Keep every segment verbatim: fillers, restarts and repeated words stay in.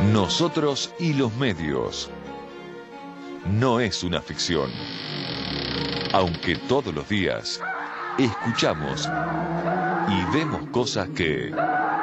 Nosotros y los medios. No es una ficción. Aunque todos los días escuchamos y vemos cosas que...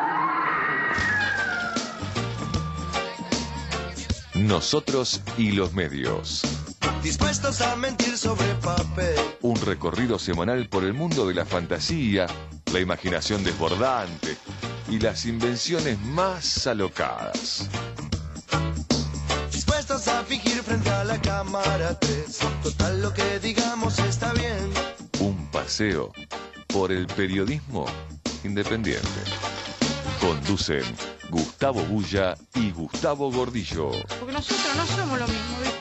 Nosotros y los medios. Dispuestos a mentir sobre papel. Un recorrido semanal por el mundo de la fantasía, la imaginación desbordante y las invenciones más alocadas. Dispuestos a fingir frente a la cámara tres. Total, lo que digamos está bien. Un paseo por el periodismo independiente. Conducen Gustavo Bulla y Gustavo Gordillo. Porque nosotros no somos lo mismo, ¿viste?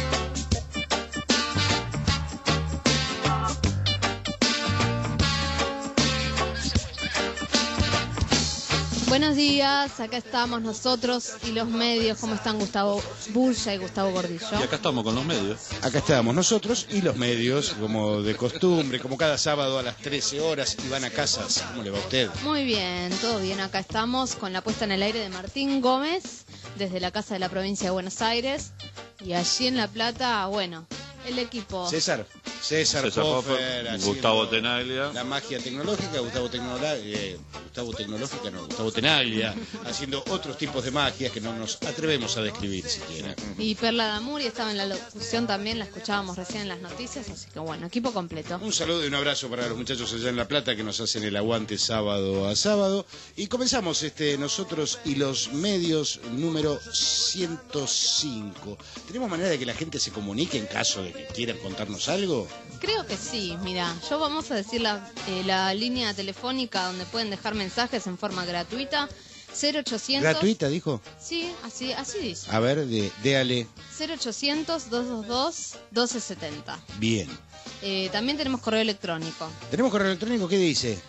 Buenos días, acá estamos nosotros y los medios. ¿Cómo están Gustavo Bulla y Gustavo Gordillo? Y acá estamos con los medios. Acá estamos nosotros y los medios, como de costumbre, como cada sábado a las trece horas, y van a casas. ¿Cómo le va a usted? Muy bien, todo bien. Acá estamos con la puesta en el aire de Martín Gómez, desde la Casa de la Provincia de Buenos Aires. Y allí en La Plata, bueno, el equipo... César. César, César Poffer, Poffer, Gustavo Tenaglia. La magia tecnológica, Gustavo Tecnológica, eh, Gustavo Tecnológica, no, Gustavo Tenaglia, haciendo otros tipos de magias que no nos atrevemos a describir siquiera. Y Perla Damuri estaba en la locución también, la escuchábamos recién en las noticias, así que bueno, equipo completo. Un saludo y un abrazo para los muchachos allá en La Plata que nos hacen el aguante sábado a sábado. Y comenzamos este nosotros y los medios número ciento cinco. ¿Tenemos manera de que la gente se comunique en caso de que quieran contarnos algo? Creo que sí, mira, yo vamos a decir la, eh, la línea telefónica donde pueden dejar mensajes en forma gratuita, cero ochocientos... ¿Gratuita, dijo? Sí, así, así dice. A ver, de, déale. cero ochocientos, doscientos veintidós, doce setenta. Bien. Eh, también tenemos correo electrónico. ¿Tenemos correo electrónico? ¿Qué dice?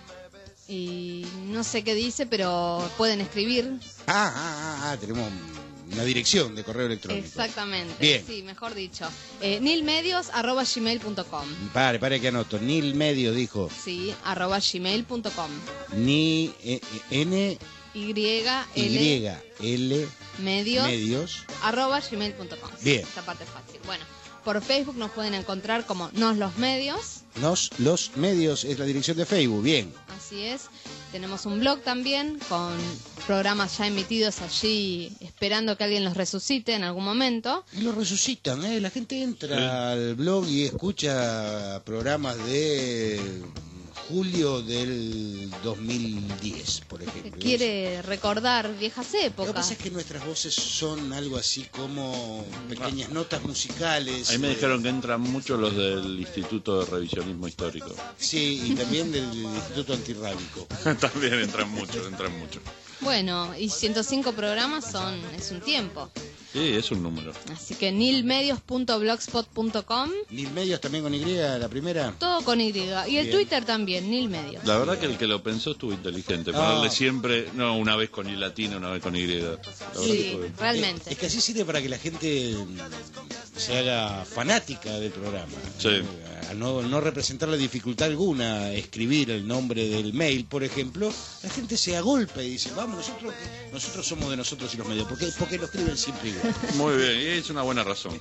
Y no sé qué dice, pero pueden escribir. Ah, ah, ah, ah tenemos una dirección de correo electrónico. Exactamente. Bien. Sí, mejor dicho. Eh, nilmedios arroba gmail punto com. Pare, pare que anoto. Nilmedios dijo. Sí, arroba gmail punto com. Ni eh, N Y L Y L medios, medios arroba gmail punto com. Bien. Esta parte es fácil. Bueno, por Facebook nos pueden encontrar como Nos los Medios. Nos los medios es la dirección de Facebook. Bien. Así es. Tenemos un blog también con programas ya emitidos allí, esperando que alguien los resucite en algún momento. Y lo resucitan, ¿eh? La gente entra Sí. al blog y escucha programas de julio del dos mil diez, por ejemplo. Quiere recordar viejas Lo que épocas. pasa es que nuestras voces son algo así como pequeñas notas musicales. Ahí me eh, dijeron que entran mucho los del Instituto de Revisionismo Histórico. Sí, y también del Instituto Antirrábico. También entran mucho, entran mucho. Bueno, y ciento cinco programas son es un tiempo. Sí, es un número. Así que nilmedios punto blogspot punto com, Nil Medios también con Y, la primera. todo con Y. Y el Bien. Twitter también, nilmedios. La verdad que el que lo pensó estuvo inteligente. Ah. Ponerle siempre, no, una vez con I latina, una vez con Y. La verdad que Sí, fue- realmente. Es que así sirve para que la gente mm, se haga fanática del programa. Sí. Eh, Al no, no representar la dificultad alguna, escribir el nombre del mail, por ejemplo, la gente se agolpa y dice, vamos, nosotros nosotros somos de nosotros y los medios. ¿Por qué? Porque lo escriben siempre igual. Muy bien, y es una buena razón.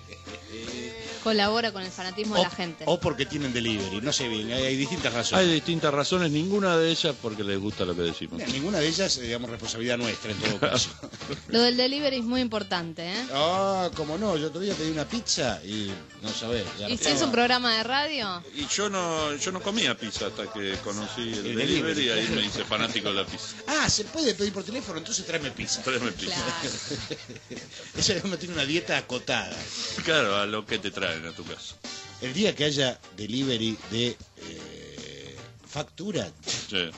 Colabora con el fanatismo de O, la gente. o porque tienen delivery, no sé bien, hay, hay distintas razones. Hay distintas razones, ninguna de ellas porque les gusta lo que decimos. Mira, ninguna de ellas, eh, digamos, responsabilidad nuestra en todo caso. Lo del delivery es muy importante, ¿eh? Ah, como no, yo otro día pedí una pizza y no sabés. ya ¿Y si estaba- es un programa de radio? Y yo no yo no comía pizza hasta que conocí el, El delivery delivery. y ahí me hice fanático de la pizza. Ah, se puede pedir por teléfono, entonces tráeme pizza. Tráeme pizza. Claro. Ella no tiene una dieta acotada. Claro, a lo que te traen a tu casa. El día que haya delivery de eh, factura, Sí.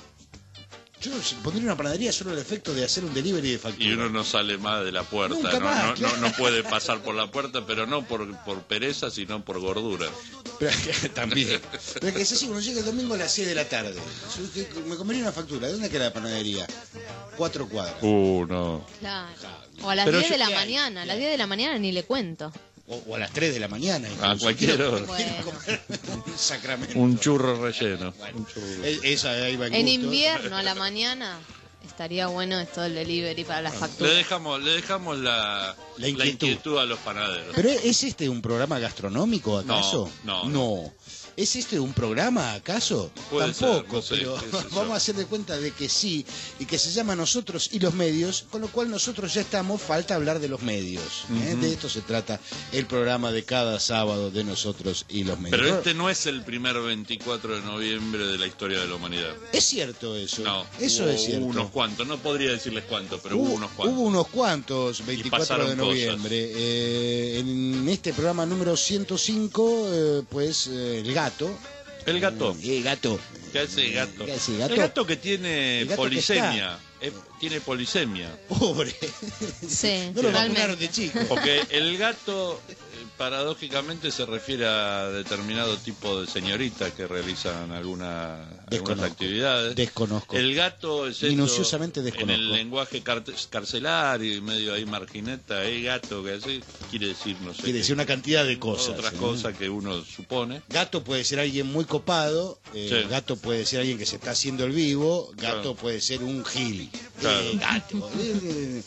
yo pondría una panadería solo el efecto de hacer un delivery de factura. Y uno no sale más de la puerta, Nunca no, más, no, claro. no, no puede pasar por la puerta, pero no por, por pereza, sino por gordura. Pero, también. Pero es que es así, uno llega el domingo a las seis de la tarde. Yo dije, me comería una factura. ¿De dónde queda la panadería? Cuatro cuadras. Uh, no. Claro. O a las Pero diez yo- de la ¿qué hay? mañana. A ¿Qué las hay? diez de la mañana ni le cuento. O, o a las tres de la mañana. A incluso. cualquier Quiero- hora. quiero comer un sacramento. Un churro relleno. Bueno, Un churro. e- esa ahí va en En gusto. invierno a la mañana estaría bueno esto del delivery para las Le facturas. dejamos, le dejamos la, La inquietud. la inquietud a los panaderos. ¿Pero es este un programa gastronómico, acaso? No, no, No. ¿Es este un programa, acaso? Puede ser, Tampoco, no sé, pero qué sé yo. vamos a hacer de cuenta de que sí, y que se llama Nosotros y los Medios, con lo cual nosotros ya estamos, falta hablar de los medios. ¿eh? Ujú. De esto se trata el programa de cada sábado de Nosotros y los Medios. Pero este no es el primer veinticuatro de noviembre de la historia de la humanidad. Es cierto eso. No, eso hubo es cierto. unos cuantos, no podría decirles cuántos, pero hubo, Hubo, unos cuantos. hubo unos cuantos, veinticuatro pasaron de noviembre. Eh, en este programa número ciento cinco, eh, pues eh, el gato. El gato. El gato. ¿Qué hace el gato? ¿Qué hace el gato? El gato que tiene El gato que polisemia. Eh, tiene polisemia. Pobre. Sí, No lo totalmente. vacunaron de chico. Porque el gato, eh, paradójicamente, se refiere a determinado tipo de señoritas que realizan alguna, algunas Desconozco. actividades. Desconozco. El gato es esto, Minuciosamente en desconozco. el lenguaje car- carcelario y medio ahí margineta, el gato que así quiere decir no sé Quiere qué, decir una cantidad de cosas. otras ¿eh? cosas que uno supone. Gato puede ser alguien muy copado, eh, Sí. gato puede ser alguien que se está haciendo el vivo, gato Claro. puede ser un gil. Claro. Eh, gato. eh,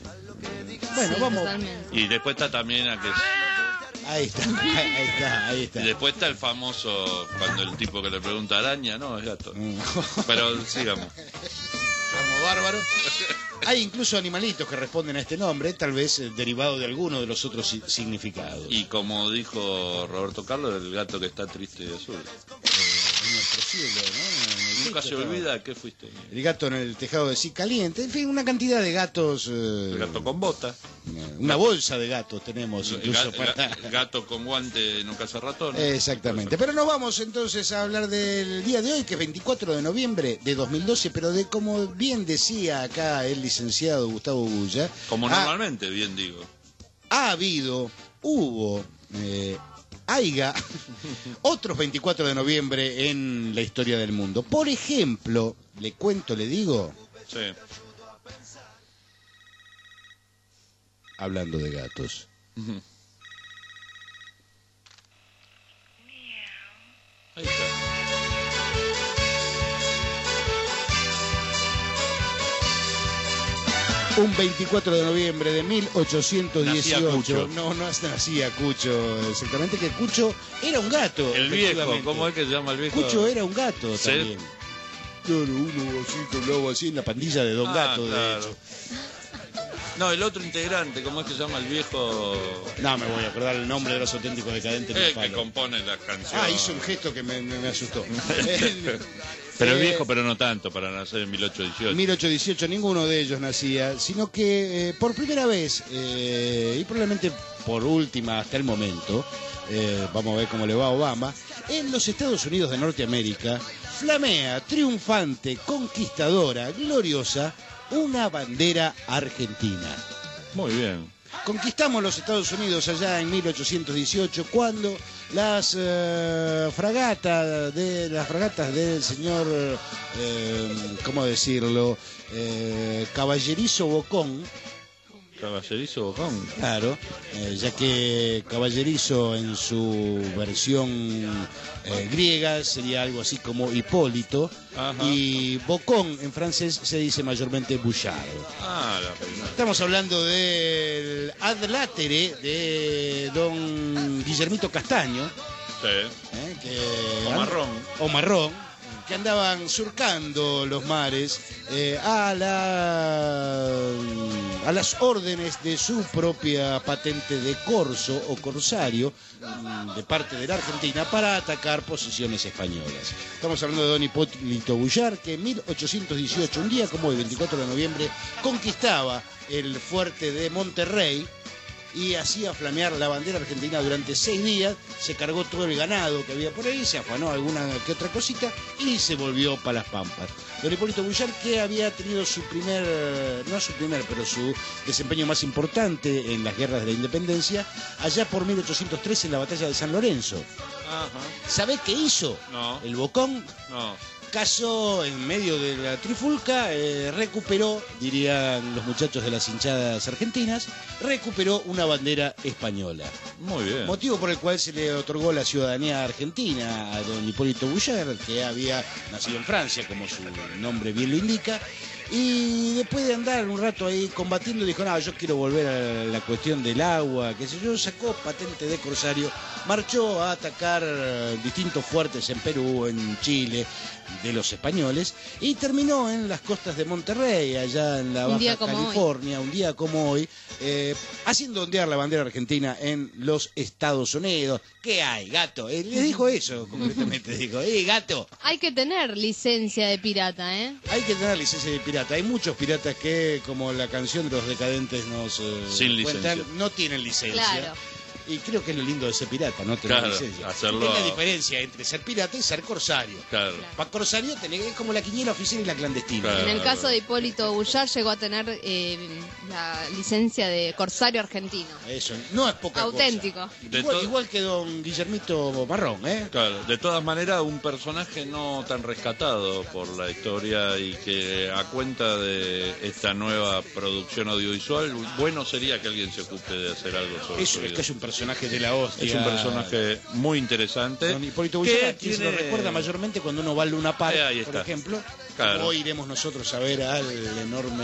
Bueno, Sí, vamos. totalmente. Y después está también a que Ahí está, ahí está, ahí está. y después está el famoso cuando el tipo que le pregunta araña, no, es gato. Pero sigamos. Como bárbaro. Hay incluso animalitos que responden a este nombre, tal vez eh, derivado de alguno de los otros si- significados. Y como dijo Roberto Carlos, el gato que está triste y azul. En nuestro cielo, ¿no? En el Nunca techo se estaba olvida que fuiste. El gato en el tejado de sí caliente, en fin, una cantidad de gatos. eh, El gato con bota. Una bolsa de gatos tenemos El, incluso ga- para. el gato con guante no caza ratones. Exactamente. Pero nos vamos entonces a hablar del día de hoy, que es veinticuatro de noviembre de dos mil doce, pero de como bien decía acá el licenciado Gustavo Bulla, Como ha, normalmente, bien digo. ha habido, hubo, eh, haiga otros veinticuatro de noviembre en la historia del mundo. Por ejemplo, le cuento, le digo, Sí. hablando de gatos. Ujú. Ahí está. Un veinticuatro de noviembre de mil ochocientos dieciocho. Nacía Cucho. No, no nacía Cucho, exactamente, que Cucho era un gato. El viejo, efectivamente. ¿cómo es que se llama el viejo? Cucho era un gato Sí. también. Claro, uno así, que hablaba así en la pandilla de Don Ah, Gato, de claro. hecho. No, el otro integrante, ¿cómo es que se llama el viejo? No me voy a acordar el nombre de los auténticos decadentes. El ni que palo. compone las canciones. Ah, hizo un gesto que me, me- me asustó. El- Pero es eh, viejo, pero no tanto, para nacer en mil ochocientos dieciocho. mil ochocientos dieciocho ninguno de ellos nacía, sino que eh, por primera vez, eh, y probablemente por última hasta el momento, eh, vamos a ver cómo le va a Obama, en los Estados Unidos de Norteamérica, flamea, triunfante, conquistadora, gloriosa, una bandera argentina. Muy bien. Conquistamos los Estados Unidos allá en mil ochocientos dieciocho cuando las eh, fragatas de las fragatas del señor eh, ¿cómo decirlo? Eh, Caballerizo Bocón, Caballerizo Bocón. claro, eh, ya que Caballerizo en su versión eh, griega sería algo así como Hipólito, Ajá. y Bocón en francés se dice mayormente Bouchard. Ah, la pena. Estamos hablando del adlátere de don Guillermito Castaño, Sí. ¿eh? que O marrón. o marrón, que andaban surcando los mares eh, a la a las órdenes de su propia patente de corso o corsario mm, de parte de la Argentina para atacar posiciones españolas. Estamos hablando de don Hipólito Bouchard, que en mil ochocientos dieciocho, un día como el veinticuatro de noviembre, conquistaba el fuerte de Monterrey y hacía flamear la bandera argentina durante seis días, se cargó todo el ganado que había por ahí, se afanó alguna que otra cosita y se volvió para las Pampas. Don Hipólito Bouchard, que había tenido su primer, no su primer, pero su desempeño más importante en las guerras de la independencia, allá por mil ochocientos trece en la batalla de San Lorenzo. Ajá. ¿Sabe qué hizo? No. El Bocón No. cayó en medio de la trifulca, eh, recuperó, dirían los muchachos de las hinchadas argentinas, recuperó una bandera española. Muy bien. Motivo por el cual se le otorgó la ciudadanía argentina a don Hipólito Bouchard, que había nacido en Francia, como su nombre bien lo indica, Y después de andar un rato ahí combatiendo, dijo, no, yo quiero volver a la cuestión del agua, qué sé yo, sacó patente de corsario, marchó a atacar distintos fuertes en Perú, en Chile, de los españoles, y terminó en las costas de Monterrey, allá en la Un día Baja como California, un día como hoy, eh, haciendo ondear la bandera argentina en los Estados Unidos. ¿Qué hay, gato? Eh, le dijo eso, concretamente, dijo, ¡eh, gato! Hay que tener licencia de pirata, ¿eh? Hay que tener licencia de pirata. Hay muchos piratas que, como la canción de los decadentes nos eh, Sin cuentan, licencia. no tienen licencia. Claro. Y creo que es lo lindo de ser pirata, no tener Claro, licencia. hacerlo Es la a- diferencia entre ser pirata y ser corsario. Claro. Para corsario tenés, es como la quiniela oficial y la clandestina. Claro. En el caso de Hipólito Bullar llegó a tener eh, la licencia de corsario argentino. Eso, no es poca Auténtico. cosa. De Igual, to- igual que don Guillermito Marrón, ¿eh? Claro, de todas maneras, un personaje no tan rescatado por la historia y que a cuenta de esta nueva producción audiovisual, bueno sería que alguien se ocupe de hacer algo sobre Eso su es vida. que es un personaje de la hostia. Es un personaje muy interesante. Don Hipólito que Bullar, quien se lo tiene- recuerda mayormente cuando uno va al Luna Park, Eh, ahí por está. ejemplo. Claro. Hoy iremos nosotros a ver al enorme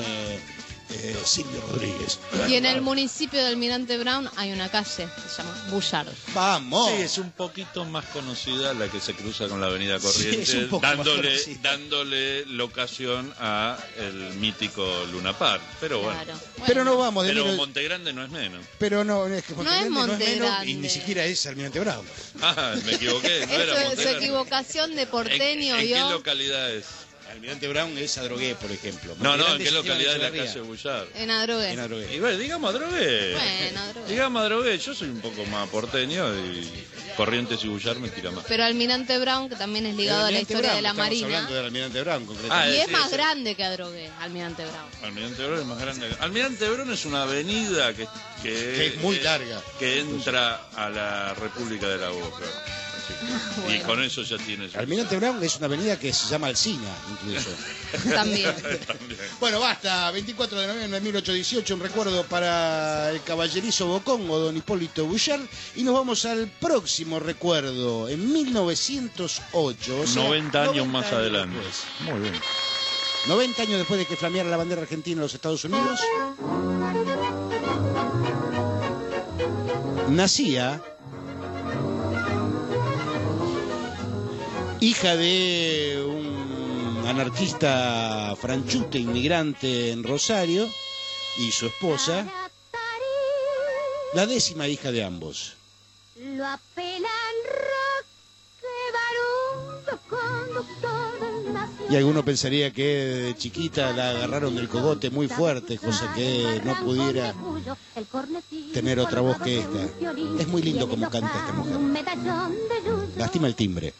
eh, Silvio Rodríguez. Y en el municipio de Almirante Brown hay una calle que se llama Bullard. ¡Vamos! Sí, es un poquito más conocida la que se cruza con la Avenida Sí, Corrientes, es un poco más dándole, conocida. dándole locación a el mítico Luna Park. Pero bueno, Claro. Pero Bueno, no vamos de pero mil- Montegrande no es menos. Pero no, es que No Montegrande es no es menos Montegrande. y ni siquiera es Almirante Brown. Ah, me equivoqué, no era Eso es su Montegrande. equivocación de ¿En, porteño, en qué ¿vio? localidad es? Almirante Brown es Adrogué, por ejemplo. No, no, ¿en Montegrande qué es localidad de la Echeverría. calle Bullar? En Adrogué. En Adrogué. Y bueno, digamos Adrogué. Bueno, Adrogué. Digamos Adrogué, yo soy un poco más porteño y Corrientes y Bullar me tira más. Pero Almirante Brown, que también es ligado a la Almirante historia Brown, de la estamos Marina. hablando del Almirante Brown, Ah, concretamente. Y es sí, más sí. grande que Adrogué, Almirante Brown. Almirante Brown es más grande. Almirante Brown es una avenida que, que, Que es muy larga. que entra a la República de la Boca. Así que- Y Bueno. con eso ya tienes. Almirante Brown es una avenida que se llama Alsina, incluso. También. Bueno, basta. veinticuatro de noviembre de mil ochocientos dieciocho, un recuerdo para el caballerizo Bocongo, don Hipólito Bullar. Y nos vamos al próximo recuerdo, en mil novecientos ocho. o sea, noventa años más años adelante. después. Muy bien. noventa años después de que flameara la bandera argentina en los Estados Unidos, nacía hija de un anarquista franchute inmigrante en Rosario y su esposa, la décima hija de ambos. Lo apelan Roque Barundo, conductor del nacional. Y alguno pensaría que de chiquita la agarraron del cogote muy fuerte, cosa que no pudiera tener otra voz que esta. Es muy lindo como canta esta mujer. Lástima el timbre.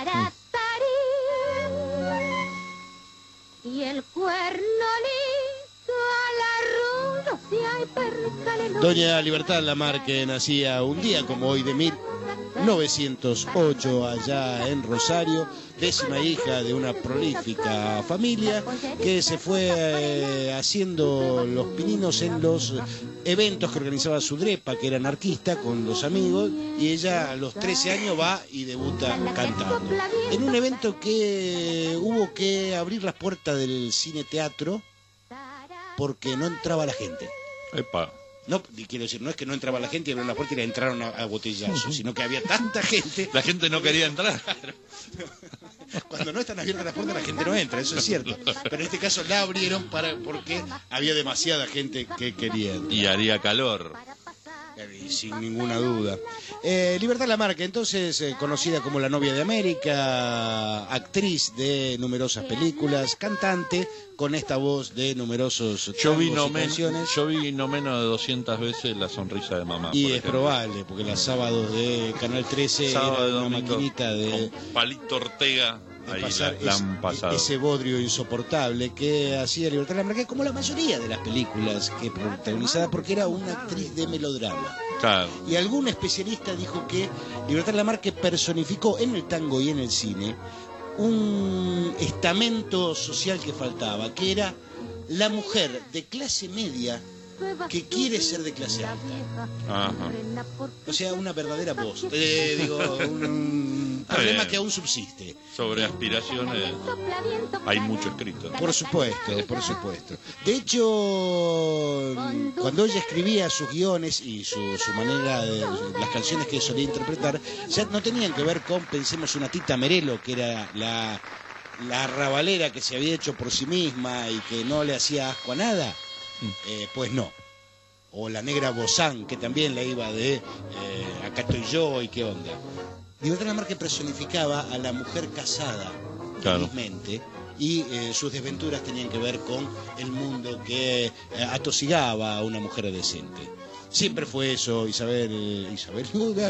Y el cuerno liso a la rudo si hay percale. Doña Libertad Lamarque nacía un día como hoy de mil novecientos ocho allá en Rosario, décima hija de una prolífica familia que se fue eh, haciendo los pininos en los eventos que organizaba Sudrepa, que era anarquista, con los amigos, y ella a los trece años va y debuta cantando. En un evento que hubo que abrir las puertas del cine teatro porque no entraba la gente. Epa. No, y quiero decir, no es que no entraba la gente y abrieron la puerta y la entraron a, a botellazos, sino que había tanta gente. La gente no quería entrar. Cuando no están abiertas las puertas, la gente no entra, eso es cierto. Pero en este caso la abrieron para porque había demasiada gente que quería entrar. Y haría calor. Y sin ninguna duda. Eh, Libertad Lamarque, entonces eh, conocida como la novia de América, actriz de numerosas películas, cantante con esta voz de numerosos Yo vi, tangos no y men- canciones. yo vi no menos de doscientas veces La sonrisa de mamá. Y por es ejemplo. probable, porque los sábados de Canal trece Sábado, era una domingo, maquinita de, con Palito Ortega. de Ahí pasar la, la es- han pasado. ese bodrio insoportable que hacía Libertad Lamarque, como la mayoría de las películas que protagonizaba, porque era una actriz de melodrama. Claro. Y algún especialista dijo que Libertad Lamarque personificó en el tango y en el cine un estamento social que faltaba, que era la mujer de clase media que quiere ser de clase alta. Ajá. O sea, una verdadera voz. Eh, digo, un, problema bien. que aún subsiste. Sobre aspiraciones hay mucho escrito. Por supuesto, por supuesto. De hecho, cuando ella escribía sus guiones y su, su manera de las canciones que solía interpretar, ya no tenían que ver con, pensemos, una Tita Merelo, que era la, la arrabalera que se había hecho por sí misma y que no le hacía asco a nada. Eh, pues no. O la negra Bozán, que también la iba de eh, acá estoy yo y qué onda. Libertad Lamarque personificaba a la mujer casada, Claro. felizmente, y eh, sus desventuras tenían que ver con el mundo que eh, atosigaba a una mujer decente. Siempre fue eso, Isabel... Isabel...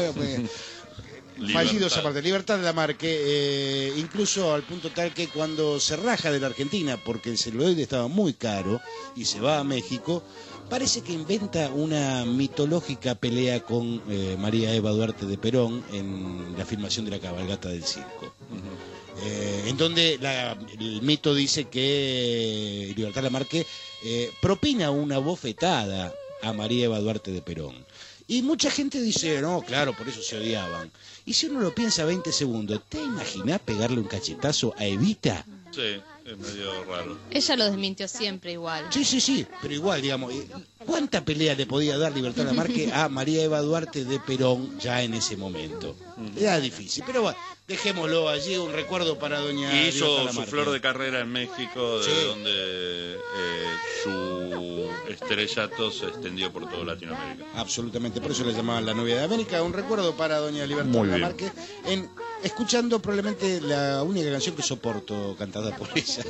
Fallidos aparte, Libertad Lamarque, eh, incluso al punto tal que cuando se raja de la Argentina, porque el celuloide estaba muy caro, y se va a México, parece que inventa una mitológica pelea con eh, María Eva Duarte de Perón en la filmación de la cabalgata del circo. Uh-huh. eh, en donde la, el mito dice que Libertad Lamarque eh, propina una bofetada a María Eva Duarte de Perón. Y mucha gente dice, no, claro, por eso se odiaban. Y si uno lo piensa veinte segundos, ¿te imaginás pegarle un cachetazo a Evita? Sí, es medio raro. Ella lo desmintió siempre igual. Sí, sí, sí, pero igual, digamos, ¿cuánta pelea le podía dar Libertad Lamarque a María Eva Duarte de Perón ya en ese momento? Era difícil, pero bueno, dejémoslo allí, un recuerdo para doña Y hizo Libertad su Lamarque. flor de carrera en México, de Sí. donde eh, su estrellato se extendió por toda Latinoamérica. Absolutamente, por eso le llamaban la novia de América. Un recuerdo para doña Libertad Muy bien. Lamarque, en, escuchando probablemente la única canción que soporto cantada por ella.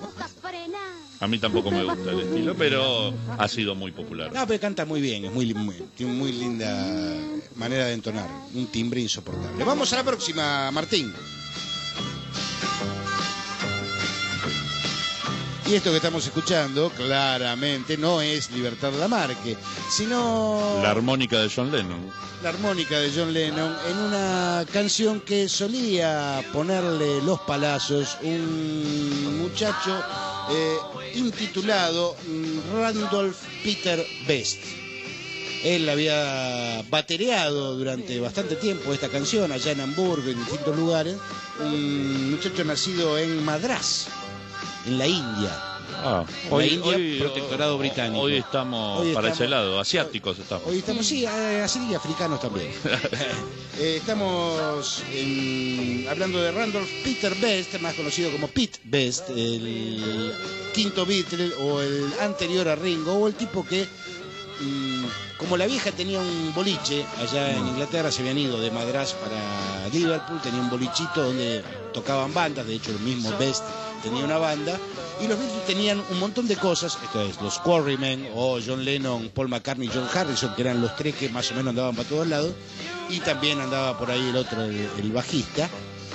A mí tampoco me gusta el estilo, pero ha sido muy popular. No, pero canta muy bien, es muy, muy, tiene muy linda manera de entonar, un timbre insoportable. Vamos a la próxima, Martín. Y esto que estamos escuchando, claramente, no es Libertad Lamarque, sino La armónica de John Lennon. la armónica de John Lennon en una canción que solía ponerle los palazos un muchacho eh, intitulado Randolph Peter Best. Él había batereado durante bastante tiempo esta canción allá en Hamburgo, en distintos lugares. Un muchacho nacido en Madrás, en la India. Ah, La India, protectorado británico. Hoy estamos Hoy para estamos- ese lado, asiáticos estamos. Hoy estamos, sí, eh, así y africanos también. Eh, estamos en- hablando de Randolph Peter Best, más conocido como Pete Best, el quinto Beatle o el anterior a Ringo, o el tipo que, mm, como la vieja tenía un boliche allá en Inglaterra, se habían ido de Madrás para Liverpool, tenía un bolichito donde tocaban bandas, de hecho el mismo Best tenía una banda, y los Beatles tenían un montón de cosas, esto es, los Quarrymen, o John Lennon, Paul McCartney y John Harrison, que eran los tres que más o menos andaban para todos lados, y también andaba por ahí el otro, el, el bajista.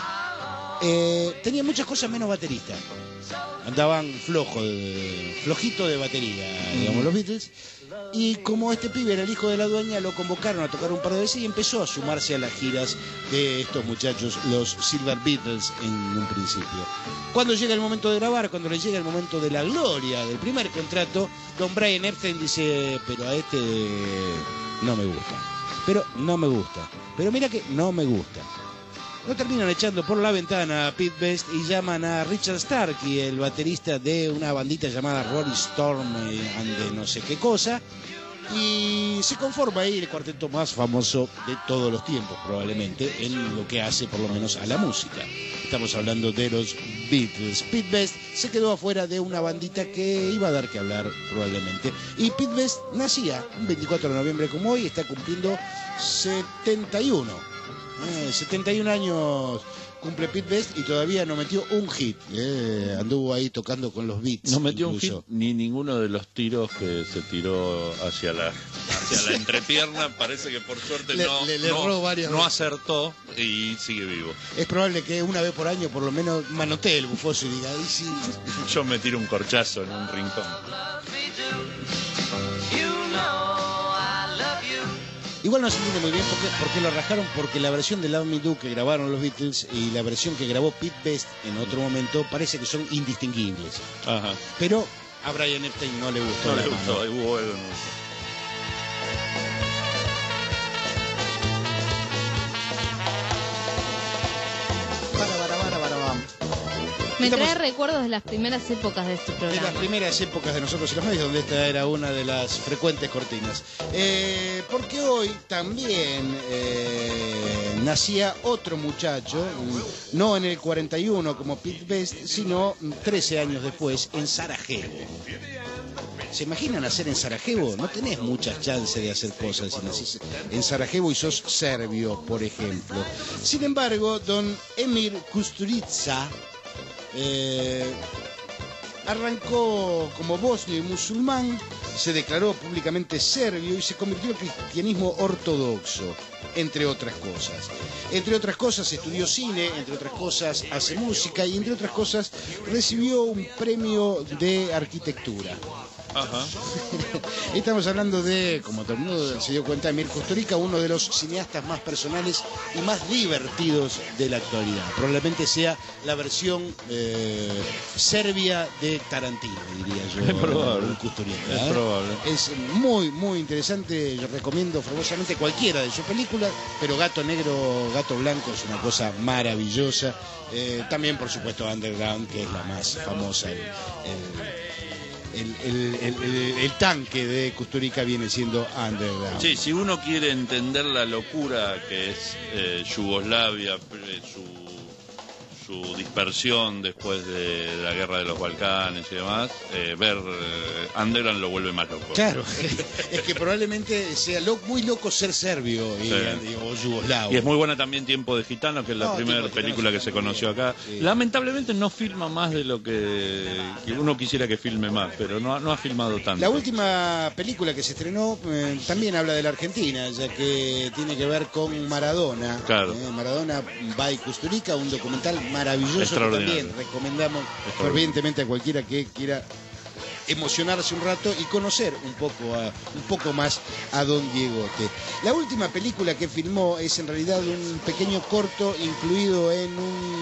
Eh, tenía muchas cosas menos baterista. Andaban flojo de, flojito de batería, digamos, los Beatles. Y como este pibe era el hijo de la dueña, lo convocaron a tocar un par de veces y empezó a sumarse a las giras de estos muchachos, los Silver Beatles, en un principio. Cuando llega el momento de grabar, cuando le llega el momento de la gloria del primer contrato, don Brian Epstein dice, pero a este no me gusta. Pero no me gusta. Pero mira que no me gusta. Lo terminan echando por la ventana a Pete Best y llaman a Richard Starkey, el baterista de una bandita llamada Rolling Storm and de no sé qué cosa, y se conforma ahí el cuarteto más famoso de todos los tiempos, probablemente, en lo que hace por lo menos a la música. Estamos hablando de los Beatles. Pete Best se quedó afuera de una bandita que iba a dar que hablar probablemente. Y Pete Best nacía un veinticuatro de noviembre como hoy, está cumpliendo setenta y uno. Eh, setenta y un años cumple Pete Best y todavía no metió un hit. Eh, anduvo ahí tocando con los Beats. No metió incluso. un hit ni ninguno de los tiros que se tiró hacia la hacia la entrepierna. Parece que por suerte Le- no, le- le no, erró varias no veces. acertó y sigue vivo. Es probable que una vez por año por lo menos manotee el bufoso y diga, "Ay, sí". Yo me tiro un corchazo en un rincón. Igual no se entiende muy bien por qué, por qué lo rajaron, porque la versión de Love Me Do que grabaron los Beatles y la versión que grabó Pete Best en otro momento parece que son indistinguibles. Ajá. Pero a Brian Epstein no le gustó. No la le mano. gustó, hubo algo, no. Me Estamos- trae recuerdos de las primeras épocas de este De programa. las primeras épocas de nosotros y los medios, donde esta era una de las frecuentes cortinas. Eh, porque hoy también eh, nacía otro muchacho, no en el cuarenta y uno como Pete Best, sino trece años después en Sarajevo. ¿Se imaginan nacer en Sarajevo? No tenés muchas chances de hacer cosas si nacís en Sarajevo y sos serbio, por ejemplo. Sin embargo, don Emir Kusturica eh, arrancó como bosnio y musulmán, se declaró públicamente serbio y se convirtió al cristianismo ortodoxo, entre otras cosas. Entre otras cosas estudió cine, entre otras cosas hace música y entre otras cosas recibió un premio de arquitectura. Ajá. Estamos hablando de, como todo el mundo se dio cuenta, Emir Kusturica, uno de los cineastas más personales y más divertidos de la actualidad. Probablemente sea la versión eh, serbia de Tarantino, diría yo. Es probable. Kusturica, Es ¿eh? probable. Es muy, muy interesante. Yo recomiendo fervorosamente cualquiera de sus películas, pero Gato Negro, Gato Blanco es una cosa maravillosa. Eh, también, por supuesto, Underground, que es la más famosa. El, el, El, el, el, el, el tanque de Kusturica viene siendo Underground. Sí, si uno quiere entender la locura que es eh, Yugoslavia, eh, su, su dispersión después de la guerra de los Balcanes y demás, eh, ver eh, Underground lo vuelve más loco. Claro, es que probablemente sea lo, muy loco ser serbio y, Sí. y- o yugoslavo. Y es muy buena también Tiempo de Gitanos, que es la No, primera Tiempo de película que Gitanos se está muy conoció bien, acá. sí. Lamentablemente no filma más de lo que, que uno quisiera que filme más, pero no, ha- no ha filmado tanto. La última película que se estrenó eh, también habla de la Argentina, ya que tiene que ver con Maradona. Claro. Eh, Maradona by Kusturica, un documental maravilloso que Extraordinario. también recomendamos fervientemente a cualquiera que quiera emocionarse un rato y conocer un poco a, un poco más a Don Diegote. La última película que filmó es en realidad un pequeño corto incluido en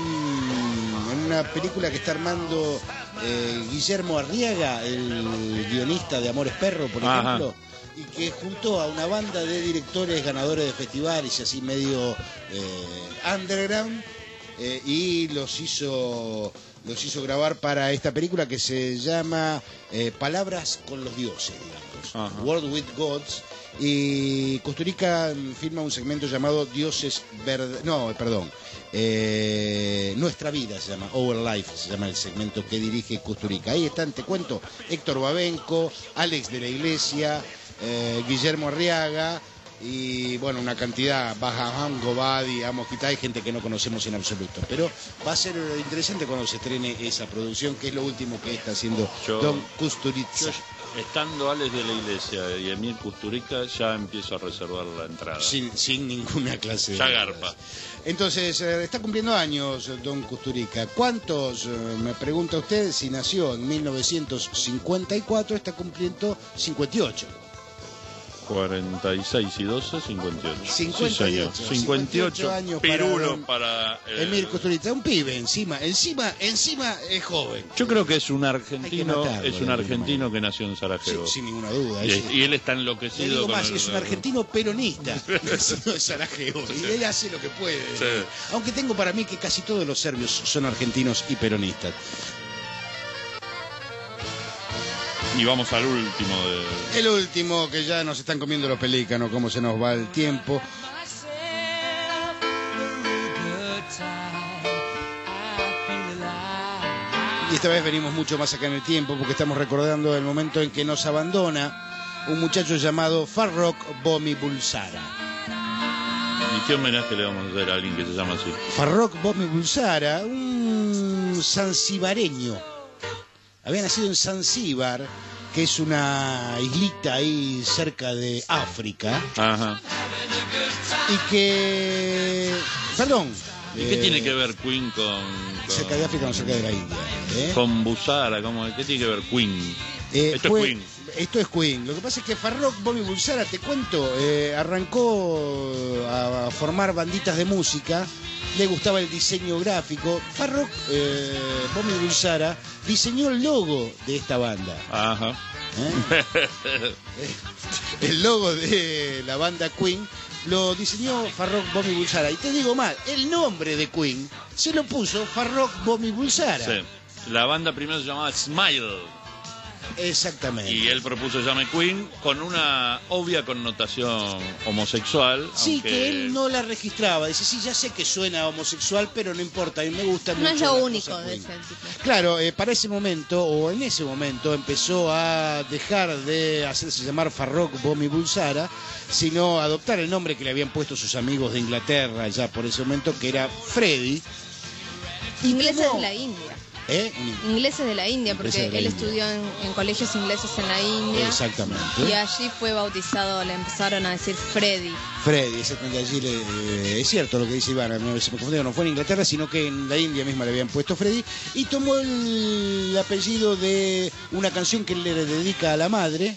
un en una película que está armando eh, Guillermo Arriaga, el guionista de Amores Perro, por Ajá. ejemplo, y que junto a una banda de directores ganadores de festivales y así medio eh, underground eh, y los hizo los hizo grabar para esta película que se llama eh, Palabras con los dioses, digamos. Ajá. World with Gods. Y Kusturica firma un segmento llamado Dioses Verd... No, perdón. Eh, Nuestra Vida se llama, Our Life se llama el segmento que dirige Kusturica. Ahí están, te cuento, Héctor Babenco, Alex de la Iglesia, eh, Guillermo Arriaga y bueno, una cantidad, Bajahan, Gobadi, Amos Quita, hay gente que no conocemos en absoluto. Pero va a ser interesante cuando se estrene esa producción, que es lo último que está haciendo Yo- Don Kusturica. Yo, estando Alex de la Iglesia y Emir Kusturica, ya empiezo a reservar la entrada. Sin, sin ninguna clase de Ya dudas. garpa. Entonces, eh, está cumpliendo años Don Kusturica. ¿Cuántos? Eh, me pregunta usted, si nació en mil novecientos cincuenta y cuatro, está cumpliendo cincuenta y ocho. cuarenta y seis y doce, cincuenta y ocho. cincuenta y ocho, Sí, señor. cincuenta y ocho, cincuenta y ocho años para pirulo don para... eh, Emir Kusturica, un pibe encima, encima, encima es joven. Yo creo que es un Hay que argentino, matarlo, es un de alguna argentino manera. que nació en Sí, Sarajevo. sin ninguna duda. Y, es- y él está Le enloquecido digo con más, el- es un argentino peronista, nacido en Sarajevo, y él hace lo que puede. Sí. Aunque tengo para mí que casi todos los serbios son argentinos y peronistas. Y vamos al último de... El último, que ya nos están comiendo los pelícanos, cómo se nos va el tiempo. Y esta vez venimos mucho más acá en el tiempo porque estamos recordando el momento en que nos abandona un muchacho llamado Farrokh Bomi Bulsara. ¿Y qué homenaje le vamos a hacer a alguien que se llama así? Farrokh Bomi Bulsara, un zanzibareño. Había nacido en Zanzíbar, que es una islita ahí cerca de África, Ajá. y que... Perdón. ¿Y qué eh, tiene que ver Queen con... con... Cerca de África, no cerca de la India. ¿eh? Con Busara, ¿cómo? ¿Qué tiene que ver Queen? Eh, Esto fue- es Queen. Esto es Queen. Lo que pasa es que Farrokh Bomi Bulsara, te cuento, eh, arrancó a, a formar banditas de música, le gustaba el diseño gráfico. Farrokh eh, Bomi Bulsara diseñó el logo de esta banda. Ajá. ¿eh? El logo de la banda Queen lo diseñó Farrokh Bomi Bulsara. Y te digo más, el nombre de Queen se lo puso Farrokh Bomi Bulsara. Sí. La banda primero se llamaba Smile. Exactamente. Y él propuso que se llame Queen con una obvia connotación homosexual. Sí, aunque... que él no la registraba. Dice, sí, ya sé que suena homosexual, pero no importa, a mí me gusta mucho. No es lo la único cosa de Queen. ese tipo. Claro, eh, para ese momento, o en ese momento, empezó a dejar de hacerse llamar Farrokh Bomi Bulsara, sino a adoptar el nombre que le habían puesto sus amigos de Inglaterra ya por ese momento, que era Freddie. Ingleses tomó- de la India. ¿Eh? Ingleses de la India, porque Ingleses de la él India. estudió en, en colegios ingleses en la India. Exactamente. Y allí fue bautizado, le empezaron a decir Freddy. Freddy, exactamente, allí le, eh, es cierto lo que dice Ivana, no, se me confundió, no fue en Inglaterra, sino que en la India misma le habían puesto Freddy, y tomó el apellido de una canción que él le dedica a la madre,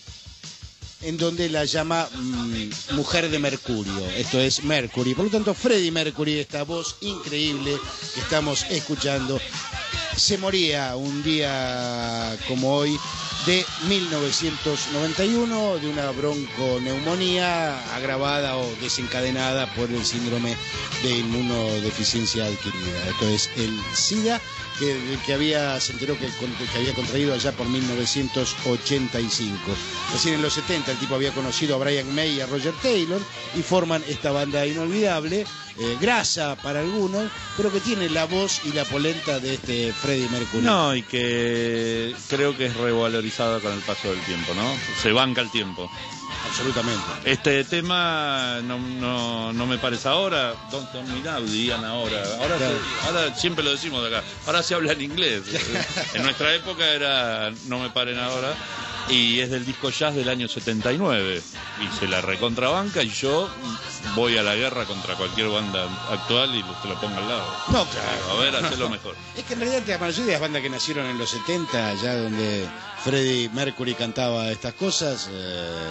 en donde la llama mm, Mujer de Mercurio, esto es Mercury. Por lo tanto, Freddie Mercury, esta voz increíble que estamos escuchando, se moría un día como hoy de mil novecientos noventa y uno de una bronconeumonía agravada o desencadenada por el síndrome de inmunodeficiencia adquirida. Esto es el SIDA, que, que había, se enteró que, que había contraído allá por mil novecientos ochenta y cinco. Recién en los setenta el tipo había conocido a Brian May y a Roger Taylor y forman esta banda inolvidable, eh, grasa para algunos, pero que tiene la voz y la polenta de este Freddie Mercury. No, y que creo que es revalorizada con el paso del tiempo, ¿no? Se banca el tiempo. Absolutamente. Este tema no, no, no me parece ahora, Don't Tell Me Now, dirían ahora. Ahora, Claro. se- ahora siempre lo decimos de acá, ahora se habla en inglés. En nuestra época era No me paren ahora, y es del disco Jazz del año setenta y nueve, y se la recontrabanca, y yo voy a la guerra contra cualquier banda actual y te lo pongo al lado. No, claro. A ver, hacelo mejor. Es que en realidad la mayoría de las bandas que nacieron en los setenta, allá donde Freddie Mercury cantaba estas cosas, eh,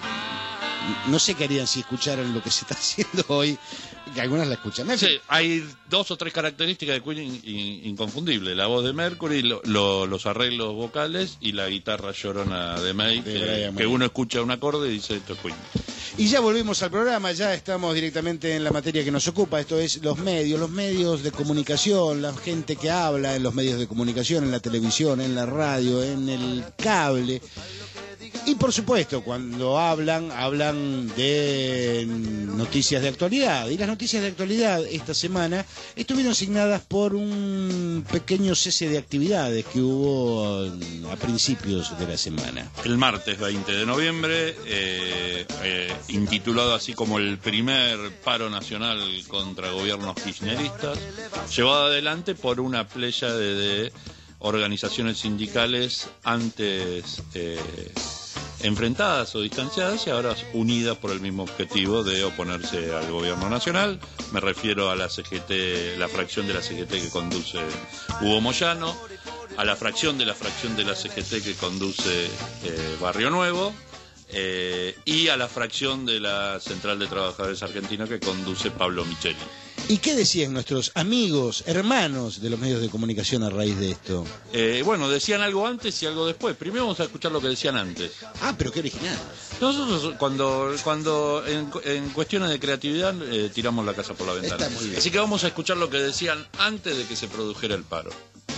no sé qué harían si escucharan lo que se está haciendo hoy, que algunas la escuchan. En fin, Sí, hay dos o tres características de Queen in- in- inconfundibles. La voz de Mercury, lo- lo- los arreglos vocales y la guitarra llorona de May, De que, Brian May. que uno escucha un acorde y dice esto es Queen. Y ya volvimos al programa, ya estamos directamente en la materia que nos ocupa, esto es los medios, los medios de comunicación, la gente que habla en los medios de comunicación, en la televisión, en la radio, en el cable. Y por supuesto, cuando hablan, hablan de noticias de actualidad. Y las noticias de actualidad esta semana estuvieron signadas por un pequeño cese de actividades que hubo a principios de la semana. El martes veinte de noviembre, eh, eh, intitulado así como el primer paro nacional contra gobiernos kirchneristas, llevado adelante por una playa de, de organizaciones sindicales antes eh, enfrentadas o distanciadas y ahora unidas por el mismo objetivo de oponerse al gobierno nacional. Me refiero a la C G T, la fracción de la C G T que conduce Hugo Moyano, a la fracción de la fracción de la C G T que conduce eh, Barrio Nuevo, eh, y a la fracción de la Central de Trabajadores Argentina que conduce Pablo Micheli. ¿Y qué decían nuestros amigos, hermanos de los medios de comunicación a raíz de esto? Eh, bueno, decían algo antes y algo después. Primero vamos a escuchar lo que decían antes. Ah, pero qué original. Nosotros cuando, cuando en, en cuestiones de creatividad eh, tiramos la casa por la ventana. Está muy bien. Así que vamos a escuchar lo que decían antes de que se produjera el paro.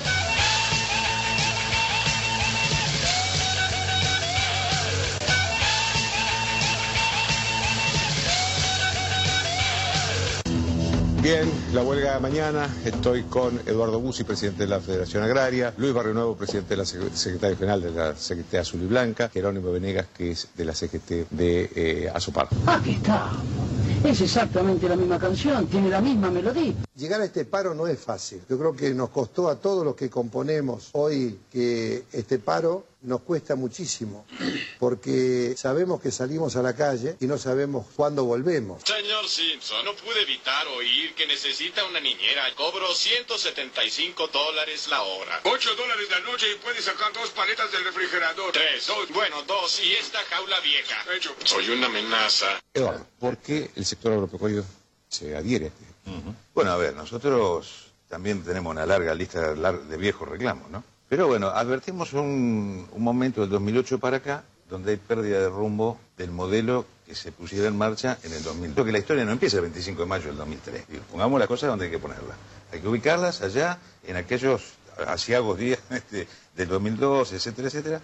Bien, la huelga de mañana, estoy con Eduardo Bussi, presidente de la Federación Agraria, Luis Barrio Nuevo, presidente de la Sec- Secretaria General de la C G T Azul y Blanca, Jerónimo Venegas, que es de la C G T de eh, Azopar. Aquí estamos. Es exactamente la misma canción, tiene la misma melodía. Llegar a este paro no es fácil. Yo creo que nos costó a todos los que componemos hoy que este paro nos cuesta muchísimo, porque sabemos que salimos a la calle y no sabemos cuándo volvemos. Señor Simpson, no pude evitar oír que necesita una niñera. Cobro ciento setenta y cinco dólares la hora. Ocho dólares la noche y puede sacar dos paletas del refrigerador. Tres, dos, bueno, dos y esta jaula vieja. Hecho. Soy una amenaza. Eduardo, ¿por qué el sector agropecuario se adhiere a este? Uh-huh. Bueno, a ver, nosotros también tenemos una larga lista de viejos reclamos, ¿no? Pero bueno, advertimos un, un momento del dos mil ocho para acá donde hay pérdida de rumbo del modelo que se pusiera en marcha en el dos mil. Creo que la historia no empieza el veinticinco de mayo del dos mil tres. Digo, pongamos las cosas donde hay que ponerlas. Hay que ubicarlas allá, en aquellos aciagos días este, del dos mil dos, etcétera, etcétera.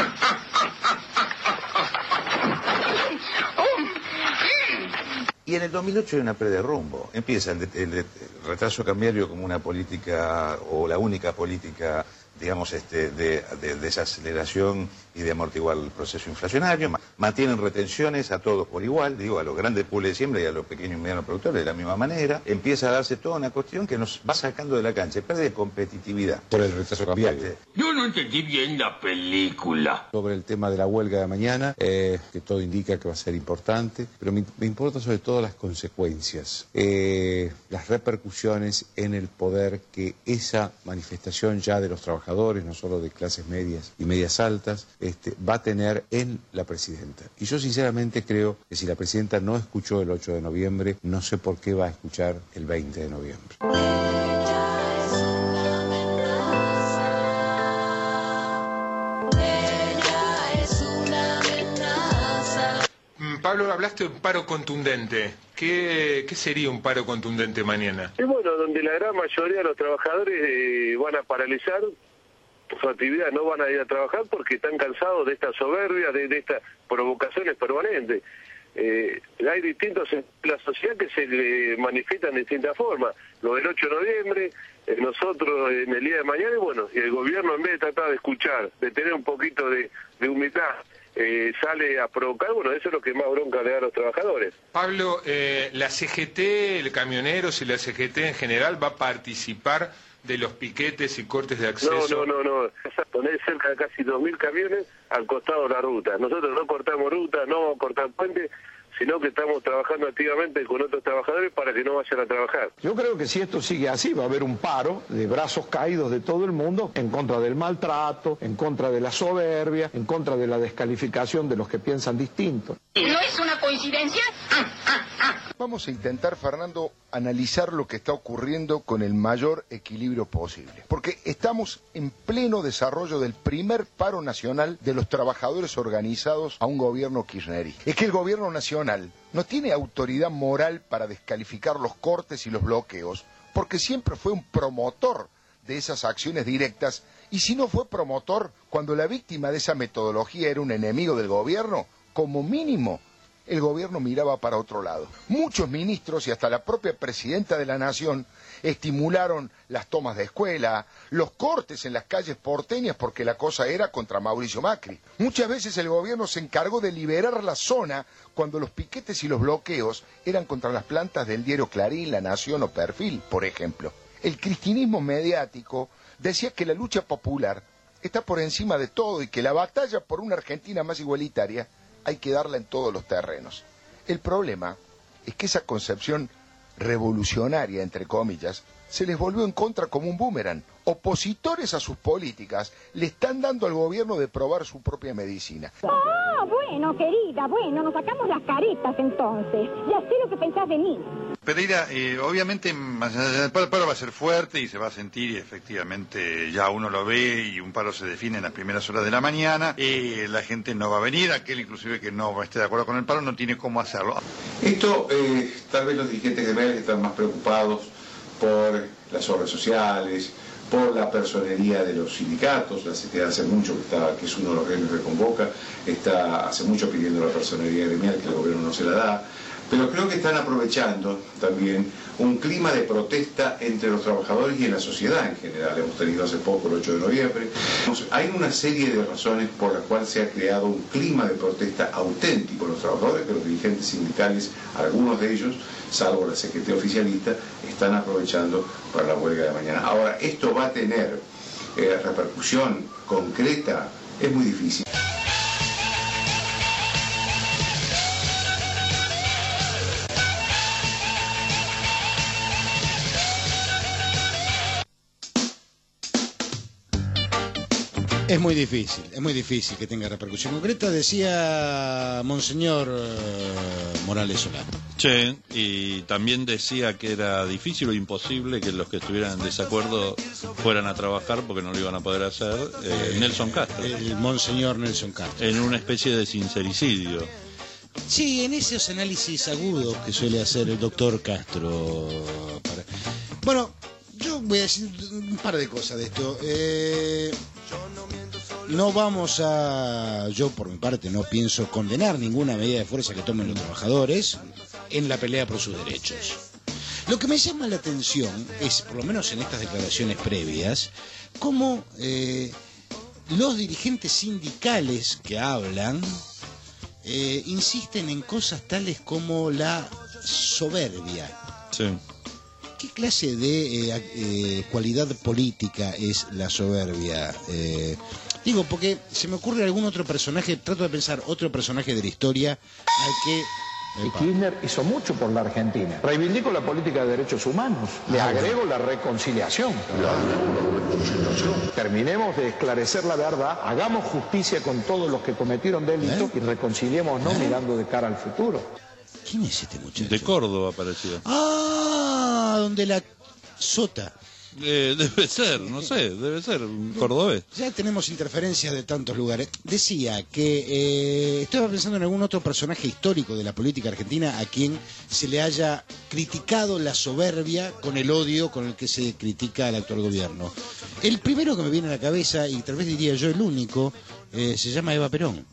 Y en el dos mil ocho hay una pérdida de rumbo. Empieza el, de, el, de, el retraso cambiario como una política, o la única política, digamos, este, de, de desaceleración y de amortiguar el proceso inflacionario. Mantienen retenciones a todos por igual, digo, a los grandes pools de siembra y a los pequeños y medianos productores de la misma manera. Empieza a darse toda una cuestión que nos va sacando de la cancha, pérdida de competitividad. Por el retraso cambiario. Yo no entendí bien la película. Sobre el tema de la huelga de mañana, eh, que todo indica que va a ser importante, pero me, me importa sobre todo las consecuencias, eh, las repercusiones en el poder que esa manifestación ya de los trabajadores, no solo de clases medias y medias altas, este, va a tener en la presidenta. Y yo sinceramente creo que si la presidenta no escuchó el ocho de noviembre, no sé por qué va a escuchar el veinte de noviembre. Pablo, hablaste de un paro contundente. ¿Qué, qué sería un paro contundente mañana? Es bueno, donde la gran mayoría de los trabajadores eh, van a paralizar su actividad, no van a ir a trabajar porque están cansados de esta soberbia, de, de estas provocaciones permanentes. Eh, hay distintos en la sociedad que se eh, manifiestan de distintas formas. Lo del ocho de noviembre, eh, nosotros en el día de mañana, y bueno, y el gobierno en vez de tratar de escuchar, de tener un poquito de, de humildad, Eh, sale a provocar, bueno, eso es lo que más bronca le da a los trabajadores. Pablo, eh, la C G T, el camioneros y la C G T en general va a participar de los piquetes y cortes de acceso. No, no, no, no. Poner cerca de casi dos mil camiones al costado de la ruta. Nosotros no cortamos ruta, no vamos a cortar puentes, sino que estamos trabajando activamente con otros trabajadores para que no vayan a trabajar. Yo creo que si esto sigue así va a haber un paro de brazos caídos de todo el mundo en contra del maltrato, en contra de la soberbia, en contra de la descalificación de los que piensan distinto. ¿No es una coincidencia? Vamos a intentar, Fernando, analizar lo que está ocurriendo con el mayor equilibrio posible. Porque estamos en pleno desarrollo del primer paro nacional de los trabajadores organizados a un gobierno kirchnerista. Es que el gobierno nacional no tiene autoridad moral para descalificar los cortes y los bloqueos, porque siempre fue un promotor de esas acciones directas, y si no fue promotor, cuando la víctima de esa metodología era un enemigo del gobierno, como mínimo, el gobierno miraba para otro lado. Muchos ministros y hasta la propia presidenta de la Nación estimularon las tomas de escuela, los cortes en las calles porteñas porque la cosa era contra Mauricio Macri. Muchas veces el gobierno se encargó de liberar la zona cuando los piquetes y los bloqueos eran contra las plantas del diario Clarín, La Nación o Perfil, por ejemplo. El cristinismo mediático decía que la lucha popular está por encima de todo y que la batalla por una Argentina más igualitaria hay que darla en todos los terrenos. El problema es que esa concepción revolucionaria, entre comillas, se les volvió en contra como un boomerang. Opositores a sus políticas le están dando al gobierno de probar su propia medicina. Ah, bueno, querida, bueno, nos sacamos las caretas entonces. Ya sé lo que pensás de mí. Pereira, eh, obviamente más allá del paro, el paro va a ser fuerte y se va a sentir, y efectivamente ya uno lo ve, y un paro se define en las primeras horas de la mañana. Eh, la gente no va a venir, aquel inclusive que no esté de acuerdo con el paro no tiene cómo hacerlo. Esto, eh, tal vez los dirigentes gremiales están más preocupados por las obras sociales, por la personería de los sindicatos. La C T A hace mucho que está, que es uno de los gremios que convoca, está hace mucho pidiendo la personería gremial, que el gobierno no se la da. Pero creo que están aprovechando también un clima de protesta entre los trabajadores y en la sociedad en general. Hemos tenido hace poco el ocho de noviembre. Hay una serie de razones por las cuales se ha creado un clima de protesta auténtico en los trabajadores, que los dirigentes sindicales, algunos de ellos, salvo la C G T oficialista, están aprovechando para la huelga de mañana. Ahora, esto va a tener eh, repercusión concreta, es muy difícil. Es muy difícil, es muy difícil que tenga repercusión concreta, decía Monseñor eh, Morales Solá. Che, y también decía que era difícil o imposible que los que estuvieran en desacuerdo fueran a trabajar porque no lo iban a poder hacer. Eh, eh, Nelson Castro. El Monseñor Nelson Castro. En una especie de sincericidio. Sí, en esos análisis agudos que suele hacer el doctor Castro. Para... Bueno, yo voy a decir un par de cosas de esto. Eh... No vamos a, yo por mi parte no pienso condenar ninguna medida de fuerza que tomen los trabajadores en la pelea por sus derechos. Lo que me llama la atención es, por lo menos en estas declaraciones previas, cómo eh, los dirigentes sindicales que hablan eh, insisten en cosas tales como la soberbia. Sí. ¿Qué clase de eh, eh, cualidad política es la soberbia? Eh, digo, porque se me ocurre algún otro personaje, trato de pensar otro personaje de la historia al que... Y Kirchner hizo mucho por la Argentina. Reivindico la política de derechos humanos. Le agrego la reconciliación. Le agrego la reconciliación. Terminemos de esclarecer la verdad, hagamos justicia con todos los que cometieron delitos ¿Eh? y reconciliémonos ¿Eh? mirando de cara al futuro. ¿Quién es este muchacho? De Córdoba parecía. Ah, donde la sota. Eh, debe ser, no sé, debe ser un cordobés. Ya tenemos interferencias de tantos lugares. Decía que eh, estaba pensando en algún otro personaje histórico de la política argentina a quien se le haya criticado la soberbia con el odio con el que se critica al actual gobierno. El primero que me viene a la cabeza, y tal vez diría yo el único, eh, se llama Eva Perón.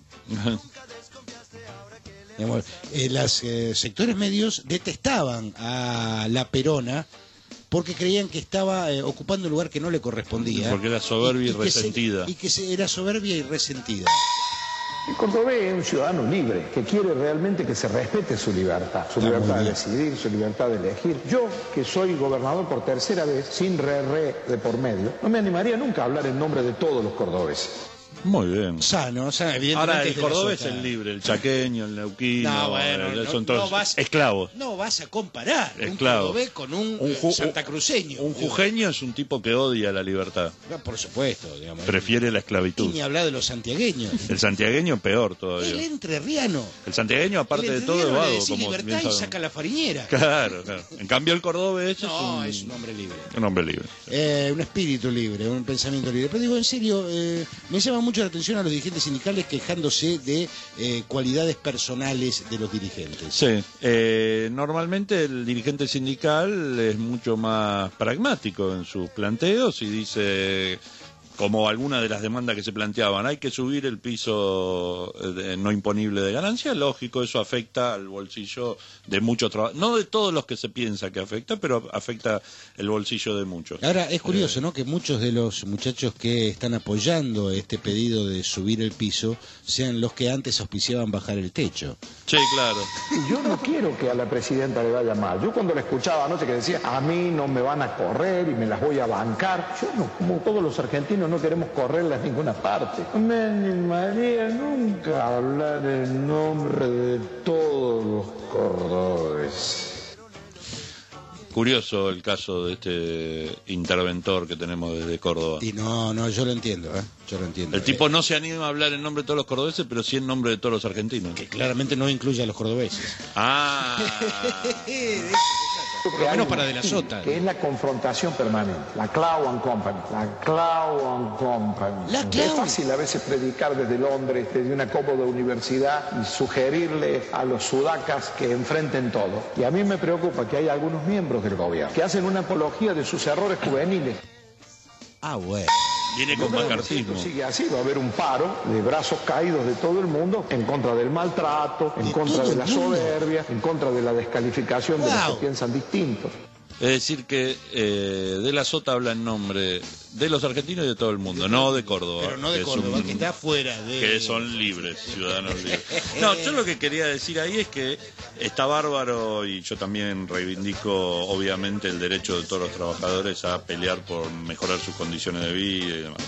Digamos, eh, los eh, sectores medios detestaban a la Perona porque creían que estaba eh, ocupando un lugar que no le correspondía. Porque era soberbia y, y, y resentida. Se, y que se, era soberbia y resentida. El cordobés es un ciudadano libre, que quiere realmente que se respete su libertad, su Está libertad de decidir, su libertad de elegir. Yo, que soy gobernador por tercera vez, sin re-re de por medio, no me animaría nunca a hablar en nombre de todos los cordobeses. Muy bien. Sano, o sea, evidentemente. Ahora, el es cordobés es el libre, el chaqueño, el neuquino, no, bueno, el, no, son todos no vas, esclavos. No vas a comparar Esclavo. un cordobés con un, un ju, santacruceño. Un jujeño es un tipo que odia la libertad. No, por supuesto, digamos. Prefiere la esclavitud. Y ni hablar de los santiagueños. El santiagueño peor todavía. El entrerriano. El santiagueño, aparte el de todo, es vago. Como libertad y saca la fariñera. Claro, claro. En cambio, el cordobés no, es, un, es un hombre libre. Un hombre libre. Eh, un espíritu libre, un pensamiento libre. Pero digo, en serio, eh, me llama mucho la atención a los dirigentes sindicales quejándose de eh, cualidades personales de los dirigentes. Sí, eh, normalmente el dirigente sindical es mucho más pragmático en sus planteos y dice, como alguna de las demandas que se planteaban, hay que subir el piso de, no imponible de ganancia, lógico, eso afecta al bolsillo de muchos trabajadores, no de todos los que se piensa que afecta, pero afecta el bolsillo de muchos. Ahora, es curioso, eh, ¿no?, que muchos de los muchachos que están apoyando este pedido de subir el piso sean los que antes auspiciaban bajar el techo. Sí, claro. Yo no quiero que a la presidenta le vaya mal. Yo cuando la escuchaba anoche que decía, a mí no me van a correr y me las voy a bancar, yo no, como todos los argentinos, no queremos correrlas a ninguna parte. No me animaría nunca a hablar en nombre de todos los cordobeses. Curioso el caso de este interventor que tenemos desde Córdoba. Y no, no, yo lo entiendo, ¿eh? Yo lo entiendo. El tipo no se anima a hablar en nombre de todos los cordobeses, pero sí en nombre de todos los argentinos. Que claramente no incluye a los cordobeses. Ah. Por lo menos para de la sota. Que es la confrontación permanente. La Clough and Company. La Clough and Company. La es fácil a veces predicar desde Londres, desde una cómoda universidad, y sugerirle a los sudacas que enfrenten todo. Y a mí me preocupa que hay algunos miembros del gobierno que hacen una apología de sus errores juveniles. Ah, bueno. Viene con macartismo. Si sigue así, va a haber un paro de brazos caídos de todo el mundo en contra del maltrato, en contra de la soberbia, en contra de la descalificación de los que piensan distintos. Es decir que eh, De la Sota habla en nombre de los argentinos y de todo el mundo, no de Córdoba. Pero no de Córdoba, un, que está fuera de... Que son libres, ciudadanos libres. No, yo lo que quería decir ahí es que está bárbaro, y yo también reivindico obviamente el derecho de todos los trabajadores a pelear por mejorar sus condiciones de vida y demás.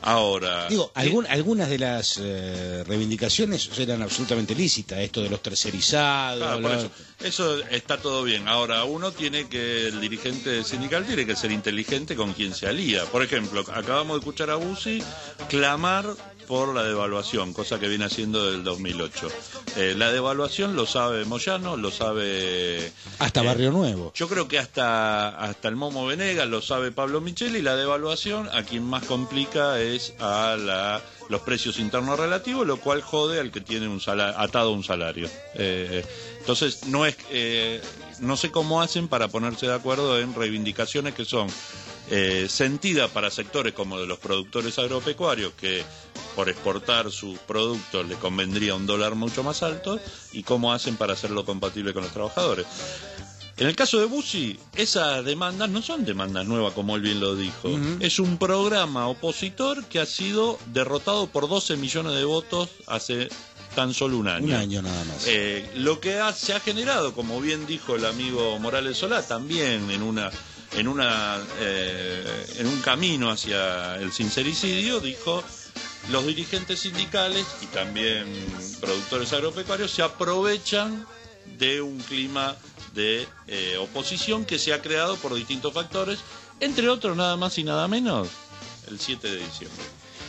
Ahora... Digo, algún, algunas de las eh, reivindicaciones eran absolutamente lícitas, esto de los tercerizados... Claro, por la... eso, eso está todo bien. Ahora, uno tiene que, el dirigente sindical tiene que ser inteligente con quien se alía. Por ejemplo, acabamos de escuchar a Bussi clamar por la devaluación, cosa que viene haciendo desde el dos mil ocho. Eh, la devaluación lo sabe Moyano, lo sabe... Hasta eh, Barrio Nuevo. Yo creo que hasta, hasta el Momo Venegas lo sabe Pablo Micheli, y la devaluación a quien más complica es a la, los precios internos relativos, lo cual jode al que tiene un salario, atado a un salario. Eh, entonces, no es, eh, no sé cómo hacen para ponerse de acuerdo en reivindicaciones que son eh, sentidas para sectores como de los productores agropecuarios, que por exportar sus productos le convendría un dólar mucho más alto, y cómo hacen para hacerlo compatible con los trabajadores. En el caso de Bussi, esas demandas no son demandas nuevas, como él bien lo dijo. Uh-huh. Es un programa opositor que ha sido derrotado por doce millones de votos hace tan solo un año. Un año nada más. Eh, lo que ha, se ha generado, como bien dijo el amigo Morales Solá, también en una... en una eh, en un camino hacia el sincericidio, dijo: los dirigentes sindicales y también productores agropecuarios se aprovechan de un clima de eh, oposición que se ha creado por distintos factores, entre otros nada más y nada menos el siete de diciembre.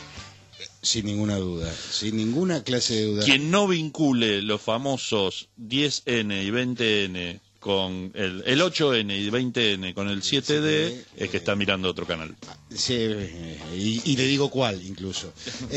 Sin ninguna duda, sin ninguna clase de duda. Quien no vincule los famosos diez ene y veinte ene con el, el ocho ene y veinte ene con el siete de, es que está mirando otro canal. Sí, y, y le digo cuál incluso.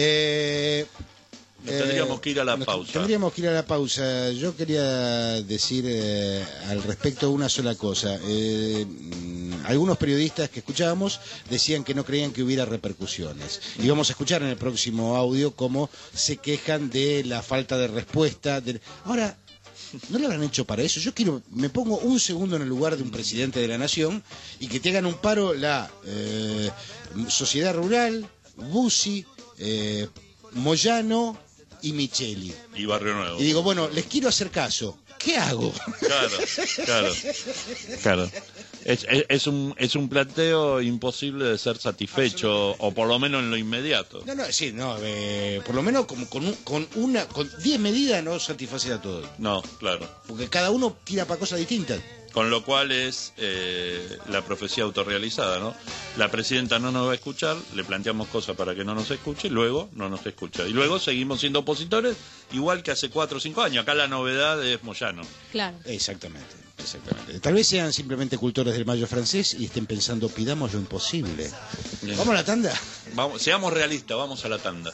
eh, Nos tendríamos que ir a la nos pausa. Tendríamos que ir a la pausa. Yo quería decir eh, al respecto una sola cosa. Eh, algunos periodistas que escuchábamos decían que no creían que hubiera repercusiones. Y vamos a escuchar en el próximo audio cómo se quejan de la falta de respuesta. De... Ahora, ¿no lo habrán hecho para eso? Yo quiero, me pongo un segundo en el lugar de un presidente de la nación y que te hagan un paro la eh, Sociedad Rural, Bussi, eh, Moyano y Micheli. Y Barrio Nuevo. Y digo, bueno, les quiero hacer caso. ¿Qué hago? Claro, claro, claro. Es, es, es, un, es un planteo imposible de ser satisfecho, o por lo menos en lo inmediato. No, no, sí, no, eh, por lo menos como con, un, con una, con diez medidas no satisface a todos. No, claro. Porque cada uno tira para cosas distintas. Con lo cual es eh, la profecía autorrealizada, ¿no? La presidenta no nos va a escuchar, le planteamos cosas para que no nos escuche, luego no nos escucha. Y luego seguimos siendo opositores, igual que hace cuatro o cinco años. Acá la novedad es Moyano. Claro. Exactamente, exactamente. Tal vez sean simplemente cultores del mayo francés y estén pensando, pidamos lo imposible. Bien. ¿Vamos a la tanda? Vamos, seamos realistas, vamos a la tanda.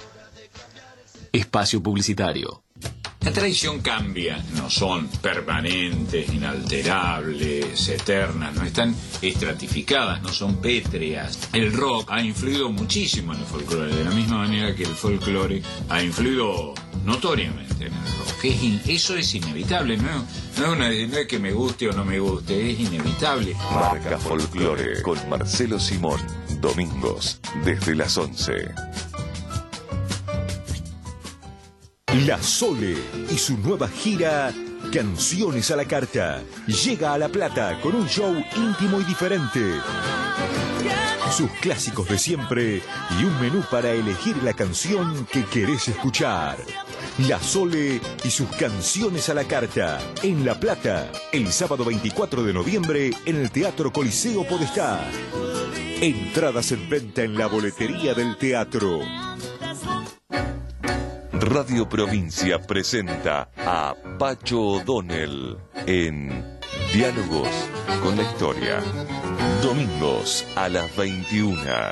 Espacio publicitario. La tradición cambia, no son permanentes, inalterables, eternas, no están estratificadas, no son pétreas. El rock ha influido muchísimo en el folclore, de la misma manera que el folclore ha influido notoriamente en el rock. Es in, eso es inevitable, ¿no? No es, una, no es que me guste o no me guste, es inevitable. Marca Folclore con Marcelo Simón, domingos desde las once. La Sole y su nueva gira Canciones a la Carta llega a La Plata con un show íntimo y diferente. Sus clásicos de siempre y un menú para elegir la canción que querés escuchar. La Sole y sus Canciones a la Carta en La Plata el sábado veinticuatro de noviembre en el Teatro Coliseo Podestá. Entradas en venta en la boletería del teatro. Radio Provincia presenta a Pacho O'Donnell en Diálogos con la Historia. Domingos a las veintiuna.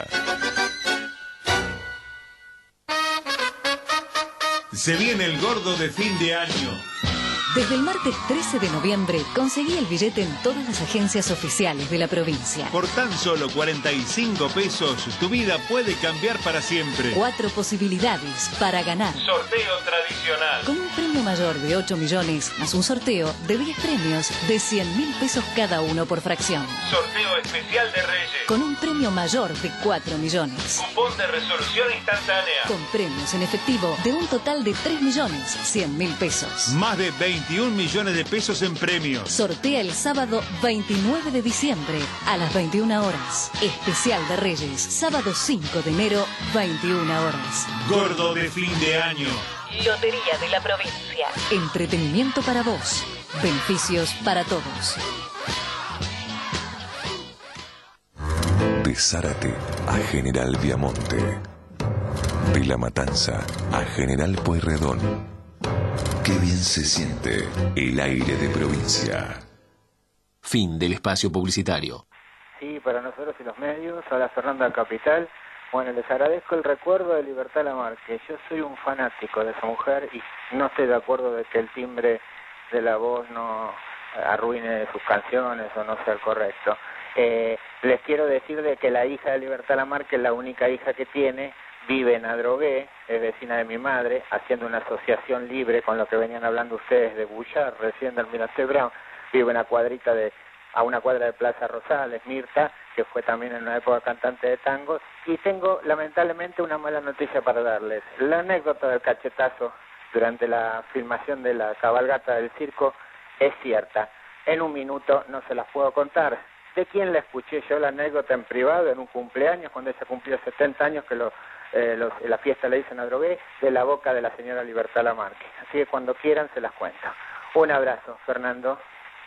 Se viene el gordo de fin de año. Desde el martes trece de noviembre conseguí el billete en todas las agencias oficiales de la provincia. Por tan solo cuarenta y cinco pesos, tu vida puede cambiar para siempre. Cuatro posibilidades para ganar. Sorteo tradicional. Con un premio mayor de ocho millones, más un sorteo de diez premios de cien mil pesos cada uno por fracción. Sorteo especial de Reyes. Con un premio mayor de cuatro millones. Cupón de resolución instantánea. Con premios en efectivo de un total de tres millones cien mil pesos. Más de veinte veintiún millones de pesos en premios. Sortea el sábado veintinueve de diciembre a las veintiuna horas. Especial de Reyes, sábado cinco de enero, veintiuna horas. Gordo de fin de año. Lotería de la provincia. Entretenimiento para vos. Beneficios para todos. De Zárate a General Viamonte. De La Matanza a General Pueyrredón. Qué bien se siente el aire de provincia. Fin del espacio publicitario. Sí, para nosotros y los medios, hola Fernanda Capital. Bueno, les agradezco el recuerdo de Libertad Lamarque. Yo soy un fanático de esa mujer y no estoy de acuerdo de que el timbre de la voz no arruine sus canciones o no sea el correcto. Eh, les quiero decir de que la hija de Libertad Lamarque es la única hija que tiene, vive en Adrogué, es vecina de mi madre, haciendo una asociación libre con lo que venían hablando ustedes de Bullar, recién del Almirante Brown, vive en una cuadrita de, a una cuadra de Plaza Rosales, Mirta, que fue también en una época cantante de tangos, y tengo lamentablemente una mala noticia para darles. La anécdota del cachetazo durante la filmación de la cabalgata del circo es cierta. En un minuto no se las puedo contar. ¿De quién la escuché yo la anécdota en privado en un cumpleaños cuando ella cumplió setenta años que lo, eh, los, la fiesta le hice en Adrogué? De la boca de la señora Libertad Lamarque. Así que cuando quieran se las cuento. Un abrazo, Fernando.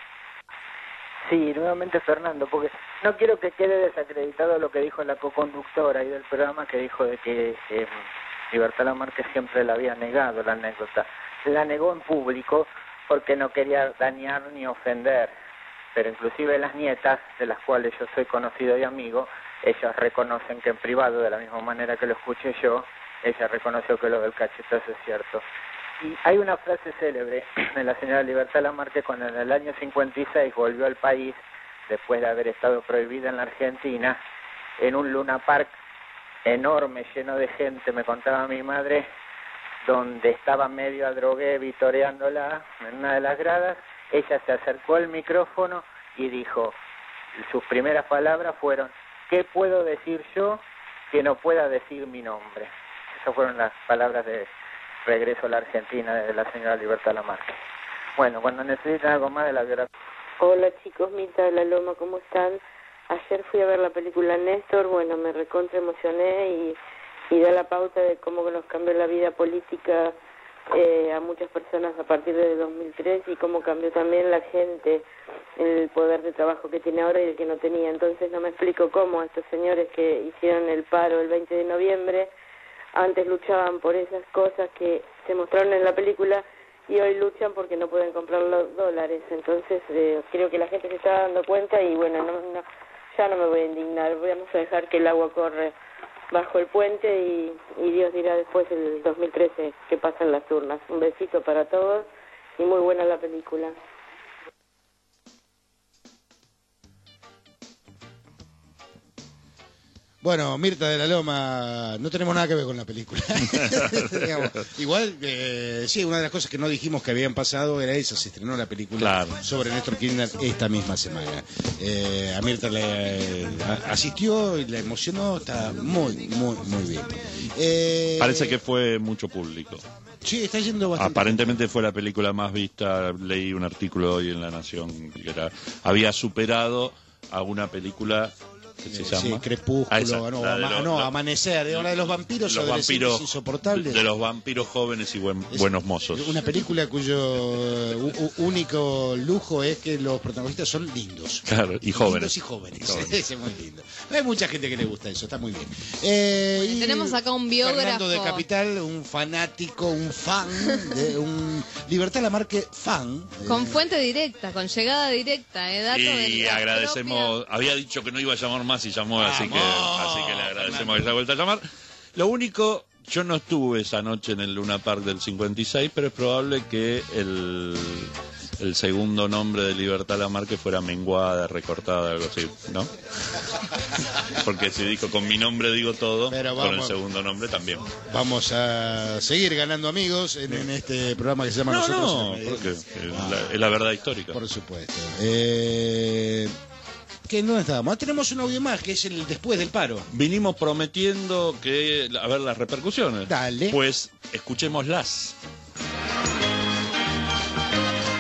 Sí, nuevamente Fernando, porque no quiero que quede desacreditado lo que dijo la coconductora y del programa, que dijo de que eh, Libertad Lamarque siempre la había negado la anécdota. La negó en público porque no quería dañar ni ofender. Pero inclusive las nietas, de las cuales yo soy conocido y amigo, ellas reconocen que en privado, de la misma manera que lo escuché yo, ella reconoció que lo del cachetazo es cierto. Y hay una frase célebre de la señora Libertad Lamarque cuando en el año cincuenta y seis volvió al país, después de haber estado prohibida en la Argentina, en un Luna Park enorme, lleno de gente, me contaba mi madre, donde estaba medio Adrogué vitoreándola en una de las gradas. Ella se acercó al micrófono y dijo, sus primeras palabras fueron, ¿qué puedo decir yo que no pueda decir mi nombre? Esas fueron las palabras de regreso a la Argentina de la señora Libertad Lamarque. Bueno, cuando necesitan algo más de la biografía. Hola chicos, Mirta de la Loma, ¿cómo están? Ayer fui a ver la película Néstor, bueno, me recontra emocioné y, y da la pauta de cómo nos cambió la vida política Eh, a muchas personas a partir de dos mil tres y cómo cambió también la gente, el poder de trabajo que tiene ahora y el que no tenía. Entonces no me explico cómo estos señores que hicieron el paro el veinte de noviembre antes luchaban por esas cosas que se mostraron en la película y hoy luchan porque no pueden comprar los dólares. Entonces eh, creo que la gente se está dando cuenta y bueno, no, no, ya no me voy a indignar, vamos a dejar que el agua corre bajo el puente y, y Dios dirá después el dos mil trece que pasan las urnas. Un besito para todos y muy buena la película. Bueno, Mirta de la Loma, no tenemos nada que ver con la película. Digamos, igual, eh, sí, una de las cosas que no dijimos que habían pasado era esa, se estrenó la película claro. sobre Néstor Kirchner esta misma semana. Eh, a Mirta le a, asistió y la emocionó, está muy, muy, muy bien. Eh, Parece que fue mucho público. Sí, está yendo bastante. Aparentemente fue la película más vista, leí un artículo hoy en La Nación, que era, había superado a una película... ¿Qué se llama? Sí, Crepúsculo, ah, esa, no, la de ama, los, no los, Amanecer, de una de los vampiros los vampiros insoportables. De los vampiros jóvenes y buen, buenos mozos. Una película cuyo uh, único lujo es que los protagonistas son lindos. Claro, y jóvenes. Lindos y jóvenes. jóvenes. Es muy lindo. Hay mucha gente que le gusta eso, está muy bien. Eh, y tenemos acá un biógrafo. Fernando de Capital, un fanático, un fan, de un Libertad Lamarque fan. Con fuente directa, con llegada directa, eh, dato y agradecemos, propia. Había dicho que no iba a llamar más y llamó, así que, así que le agradecemos que se haya vuelto a llamar. Lo único, yo no estuve esa noche en el Luna Park del cincuenta y seis, pero es probable que el, el segundo nombre de Libertad Lamarque fuera menguada, recortada, algo así, ¿no? Porque si dijo con mi nombre digo todo, pero vamos, con el segundo nombre también. Vamos a seguir ganando amigos en, en este programa que se llama no, Nosotros. No, porque es, ah, la, es la verdad histórica. Por supuesto. Eh... ¿Qué, ¿Dónde estábamos? Ah, tenemos un audio más, que es el después del paro. Vinimos prometiendo que, a ver, las repercusiones. Dale. Pues, escuchémoslas.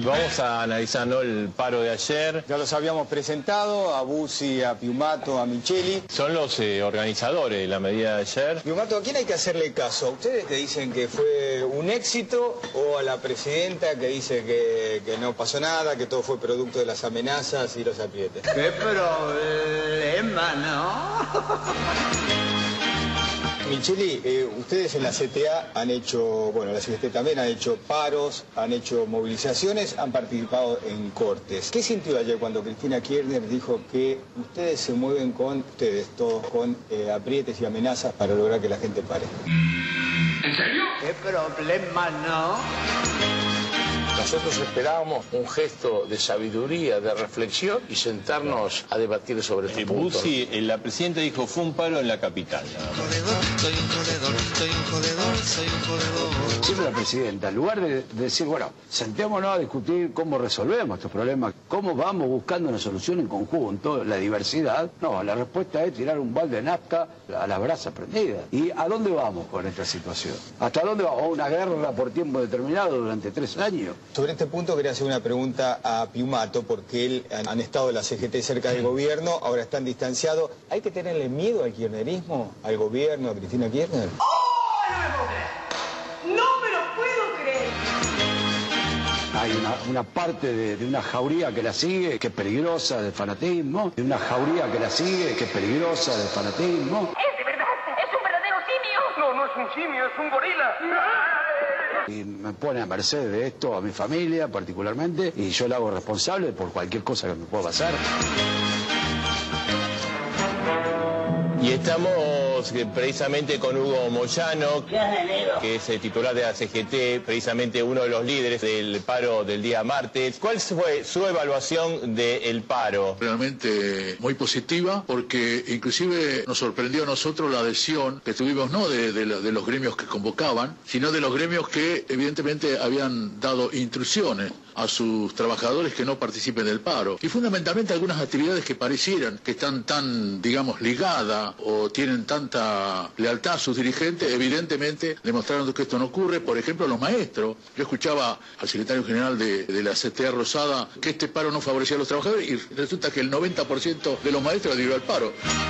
Vamos a analizar, ¿no?, el paro de ayer. Ya los habíamos presentado, a Bussi, a Piumato, a Micheli. Son los eh, organizadores de la medida de ayer. Piumato, ¿a quién hay que hacerle caso? ¿A ustedes que dicen que fue un éxito o a la presidenta que dice que, que no pasó nada, que todo fue producto de las amenazas y los aprietes? ¡Qué problema, no! Micheli, eh, ustedes en la C T A han hecho, bueno, la C G T también han hecho paros, han hecho movilizaciones, han participado en cortes. ¿Qué sintió ayer cuando Cristina Kirchner dijo que ustedes se mueven con, ustedes todos, con eh, aprietes y amenazas para lograr que la gente pare? ¿En serio? ¡Qué problema, no! Nosotros esperábamos un gesto de sabiduría, de reflexión y sentarnos a debatir sobre estos puntos. Bussi, la presidenta dijo, fue un paro en la capital. Soy un jodedor, soy un jodedor, soy un jodedor. Siempre la presidenta, en lugar de decir, bueno, sentémonos a discutir cómo resolvemos estos problemas, cómo vamos buscando una solución en conjunto, la diversidad, no, la respuesta es tirar un balde de nafta a las brasas prendidas. ¿Y a dónde vamos con esta situación? ¿Hasta dónde vamos? ¿A una guerra por tiempo determinado durante tres años? Sobre este punto quería hacer una pregunta a Piumato, porque él han estado en la C G T cerca del gobierno, ahora están distanciados. ¿Hay que tenerle miedo al kirchnerismo, al gobierno, a Cristina Kirchner? ¡Oh! No me puedo creer. ¡No me lo puedo creer! Hay una, una parte de, de una jauría que la sigue, que es peligrosa, del fanatismo, de una jauría que la sigue, que es peligrosa, del fanatismo. ¡Es de verdad! ¡Es un verdadero simio! No, no es un simio, es un gorila. Y me pone a merced de esto a mi familia particularmente, y yo la hago responsable por cualquier cosa que me pueda pasar. Y estamos precisamente con Hugo Moyano, que es el titular de la C G T, precisamente uno de los líderes del paro del día martes. ¿Cuál fue su evaluación del paro? Realmente muy positiva, porque inclusive nos sorprendió a nosotros la adhesión que tuvimos, no de, de, de los gremios que convocaban, sino de los gremios que evidentemente habían dado instrucciones a sus trabajadores que no participen del paro. Y fundamentalmente algunas actividades que parecieran que están tan, digamos, ligadas o tienen tanta lealtad a sus dirigentes, evidentemente demostraron que esto no ocurre. Por ejemplo, los maestros. Yo escuchaba al secretario general de, de la C T A Rosada que este paro no favorecía a los trabajadores y resulta que el noventa por ciento de los maestros adhirió al paro.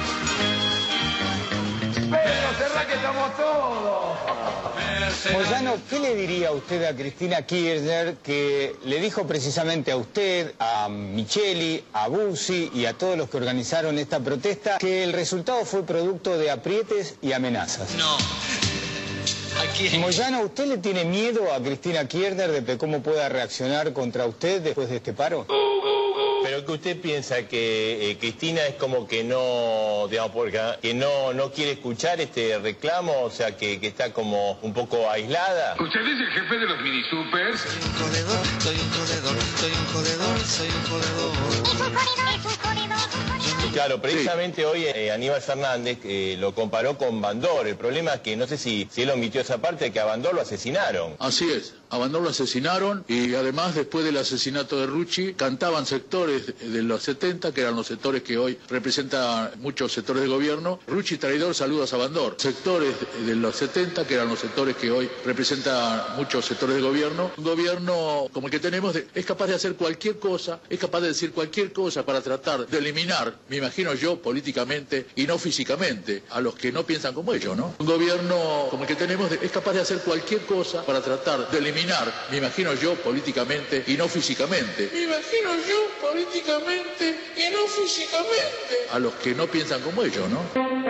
¡Pero cerrá que estamos todos! Moyano, ¿qué le diría usted a Cristina Kirchner, que le dijo precisamente a usted, a Micheli, a Bussi y a todos los que organizaron esta protesta, que el resultado fue producto de aprietes y amenazas? No. Aquí... Moyano, ¿usted le tiene miedo a Cristina Kirchner de cómo pueda reaccionar contra usted después de este paro? Pero que usted piensa que eh, Cristina es como que no, digamos, porque, que no, no quiere escuchar este reclamo, o sea, que, que está como un poco aislada. ¿Usted es el jefe de los mini supers? Soy un jodedor, soy un jodedor, soy un jodedor, soy un jodedor. Es un jodedor, es un jodedor, es un jodedor. Claro, precisamente sí. Hoy eh, Aníbal Fernández eh, lo comparó con Bandor. El problema es que no sé si, si él omitió esa parte, que a Bandor lo asesinaron. Así es, a Bandor lo asesinaron y además después del asesinato de Rucci cantaban sectores de los setenta, que eran los sectores que hoy representan muchos sectores de gobierno. Rucci traidor, saludos a Bandor. Sectores de los setenta, que eran los sectores que hoy representan muchos sectores de gobierno. Un gobierno como el que tenemos de, es capaz de hacer cualquier cosa, es capaz de decir cualquier cosa para tratar de eliminar, me imagino yo, políticamente y no físicamente, a los que no piensan como ellos, ¿no? Un gobierno como el que tenemos de, es capaz de hacer cualquier cosa para tratar de eliminar, me imagino yo, políticamente y no físicamente. Me imagino yo, políticamente y no físicamente, a los que no piensan como ellos, ¿no?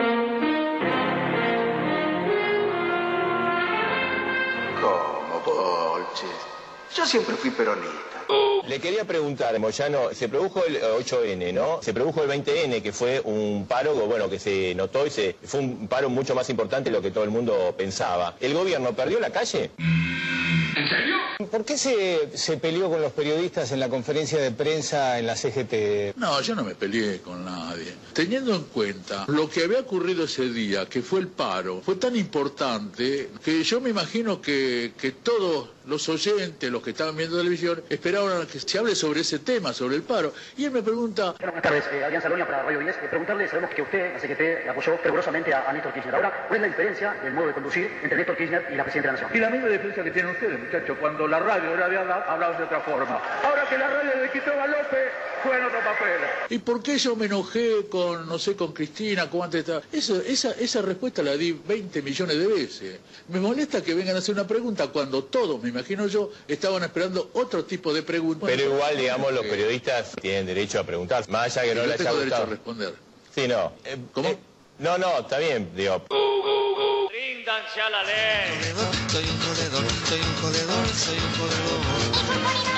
¿Cómo, Bolche? Yo siempre fui peronista. Le quería preguntar, Moyano, se produjo el ocho ene, ¿no? Se produjo el veinte ene, que fue un paro, bueno, que se notó y se, fue un paro mucho más importante de lo que todo el mundo pensaba. ¿El gobierno perdió la calle? ¿En serio? ¿Por qué se, se peleó con los periodistas en la conferencia de prensa en la C G T? No, yo no me peleé con nadie. Teniendo en cuenta lo que había ocurrido ese día, que fue el paro, fue tan importante que yo me imagino que, que todos los oyentes, los que estaban viendo televisión, esperaban a que se hable sobre ese tema, sobre el paro. Y él me pregunta... Buenas tardes, eh, Adrián Salonia para Radio diez. Eh, preguntarle, sabemos que usted, la C G T, apoyó fervorosamente a, a Néstor Kirchner. Ahora, ¿cuál es la diferencia del modo de conducir entre Néstor Kirchner y la Presidenta de la Nación? Y la misma diferencia que tienen ustedes, muchachos, cuando la radio era de hablar, hablaban de otra forma. Ahora que la radio de Cristóbal López fue en otro papel. ¿Y por qué yo me enojé con, no sé, con Cristina, como antes estaba? Eso, esa, esa respuesta la di veinte millones de veces. Me molesta que vengan a hacer una pregunta cuando todos, me imagino yo, estaban esperando otro tipo de preguntas. Pero igual, digamos, los periodistas tienen derecho a preguntar, más allá que no yo les haya tengo gustado. derecho a responder. Sí, no. Eh, ¿Cómo? eh, no, no, está bien, digo. Ríndanse a la ley. Soy un jodedor, soy un jodedor, soy un jodedor.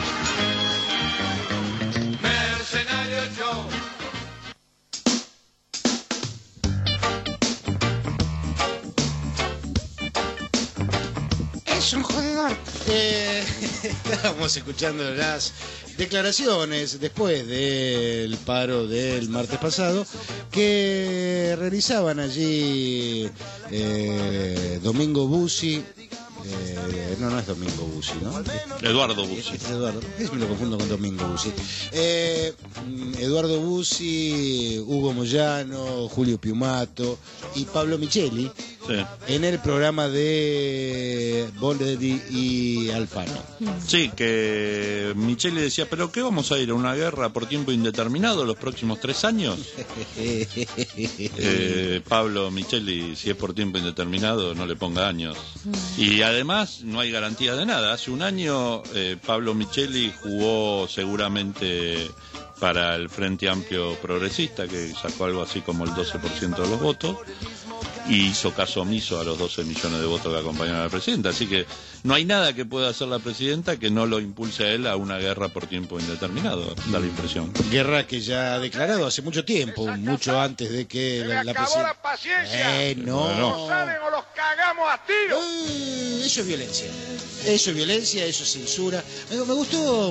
Mercenario Joe. Es un jodedor. Eh, estábamos escuchando las declaraciones después del paro del martes pasado que realizaban allí eh, Domingo Bussi. Eh, no, no es Domingo Bussi, ¿no? Eduardo Bussi. Es Eduardo, es, me lo confundo con Domingo Bussi. Eh, Eduardo Bussi, Hugo Moyano, Julio Piumato y Pablo Micheli, sí, en el programa de Boledi y Alfano. Sí, que Micheli decía, ¿pero qué vamos a ir a una guerra por tiempo indeterminado los próximos tres años? eh, Pablo Micheli, si es por tiempo indeterminado, no le ponga años. Y además no hay garantía de nada. Hace un año eh, Pablo Micheli jugó seguramente para el Frente Amplio Progresista, que sacó algo así como el doce por ciento de los votos, y hizo caso omiso a los doce millones de votos que acompañaron a la presidenta. Así que no hay nada que pueda hacer la presidenta que no lo impulse a él a una guerra por tiempo indeterminado, da la impresión. Guerra que ya ha declarado hace mucho tiempo, mucho antes de que la, la presidenta... la paciencia. Eh, no. No saben o los cagamos a tiros. Eh, eso es violencia. Eso es violencia, eso es censura. Me, me gustó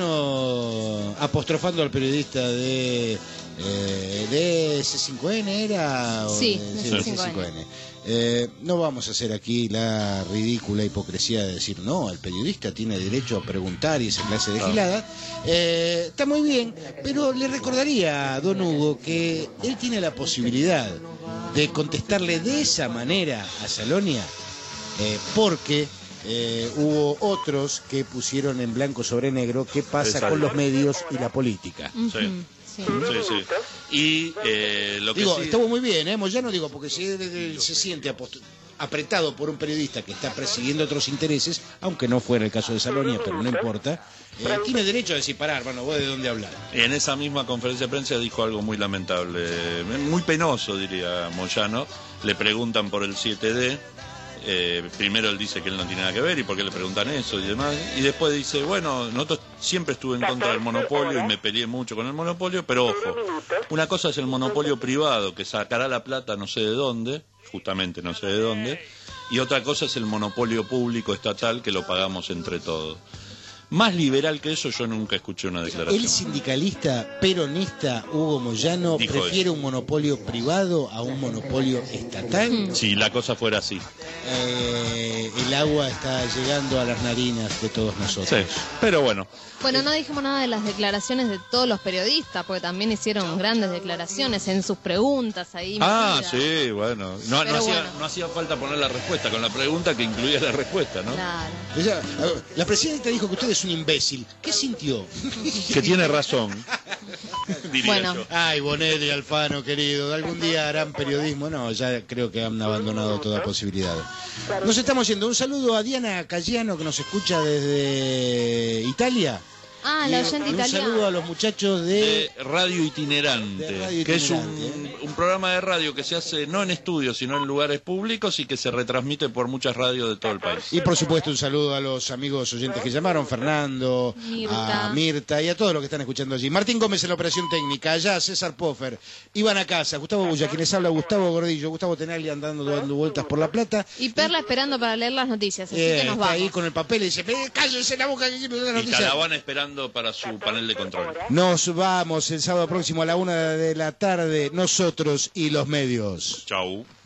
Moyano apostrofando al periodista de... Eh, de C cinco N era o sí, de, de C cinco N. Eh, no vamos a hacer aquí la ridícula hipocresía de decir no, el periodista tiene derecho a preguntar y esa clase de gilada. Eh, está muy bien, pero le recordaría a don Hugo que él tiene la posibilidad de contestarle de esa manera a Salonia, eh, porque eh, hubo otros que pusieron en blanco sobre negro qué pasa Exacto. con los medios y la política. Uh-huh. Sí. Sí, sí. Y eh, lo que digo, sí... estuvo muy bien, ¿eh? Moyano, digo, porque si él se siente apretado por un periodista que está persiguiendo otros intereses, aunque no fuera el caso de Salonia, pero no importa, eh, tiene derecho a decir, pará, hermano, vos de dónde hablar. En esa misma conferencia de prensa dijo algo muy lamentable, muy penoso, diría Moyano. Le preguntan por el siete D. Eh, primero él dice que él no tiene nada que ver y por qué le preguntan eso y demás, y después dice, bueno, nosotros siempre estuve en contra del monopolio y me peleé mucho con el monopolio, pero ojo, una cosa es el monopolio privado que sacará la plata no sé de dónde, justamente no sé de dónde, y otra cosa es el monopolio público estatal que lo pagamos entre todos. Más liberal que eso yo nunca escuché una declaración. El sindicalista peronista Hugo Moyano Dijo prefiere eso. un monopolio privado a un monopolio estatal. Si la cosa fuera así. Eh, el agua está llegando a las narinas de todos nosotros. Sí, pero bueno. Bueno, no dijimos nada de las declaraciones de todos los periodistas, porque también hicieron grandes declaraciones en sus preguntas ahí. Ah, medidas. sí, bueno. No, no, hacía, bueno. no hacía falta poner la respuesta, con la pregunta que incluía la respuesta, ¿no? Claro. Ella, la presidenta dijo que usted es un imbécil. ¿Qué sintió? Que tiene razón. Diría bueno. yo. Ay, Bonelli, Alfano, querido, ¿algún día harán periodismo? No, ya creo que han abandonado toda posibilidad. Nos estamos yendo. Un saludo a Diana Cagliano, que nos escucha desde Italia. Ah, la oyente un italiana. saludo a los muchachos de, de Radio Itinerante, de Radio que Itinerante, es un, ¿eh? un programa de radio que se hace no en estudios, sino en lugares públicos y que se retransmite por muchas radios de todo el país. Y por supuesto un saludo a los amigos oyentes que llamaron, Fernando, Mirta. a Mirta y a todos los que están escuchando allí. Martín Gómez en la operación técnica, allá César Poffer, Iván Acasa, Gustavo Bulla, quienes habla Gustavo Gordillo, Gustavo Tenagli andando dando vueltas por la Plata. Y Perla esperando para leer las noticias, así Eh, que nos está vamos. ahí con el papel y dice, cállense la boca que quiero leer las Y noticias. Calavana esperando Fernando para su panel de control. Nos vamos el sábado próximo a la una de la tarde, nosotros y los medios. Chau.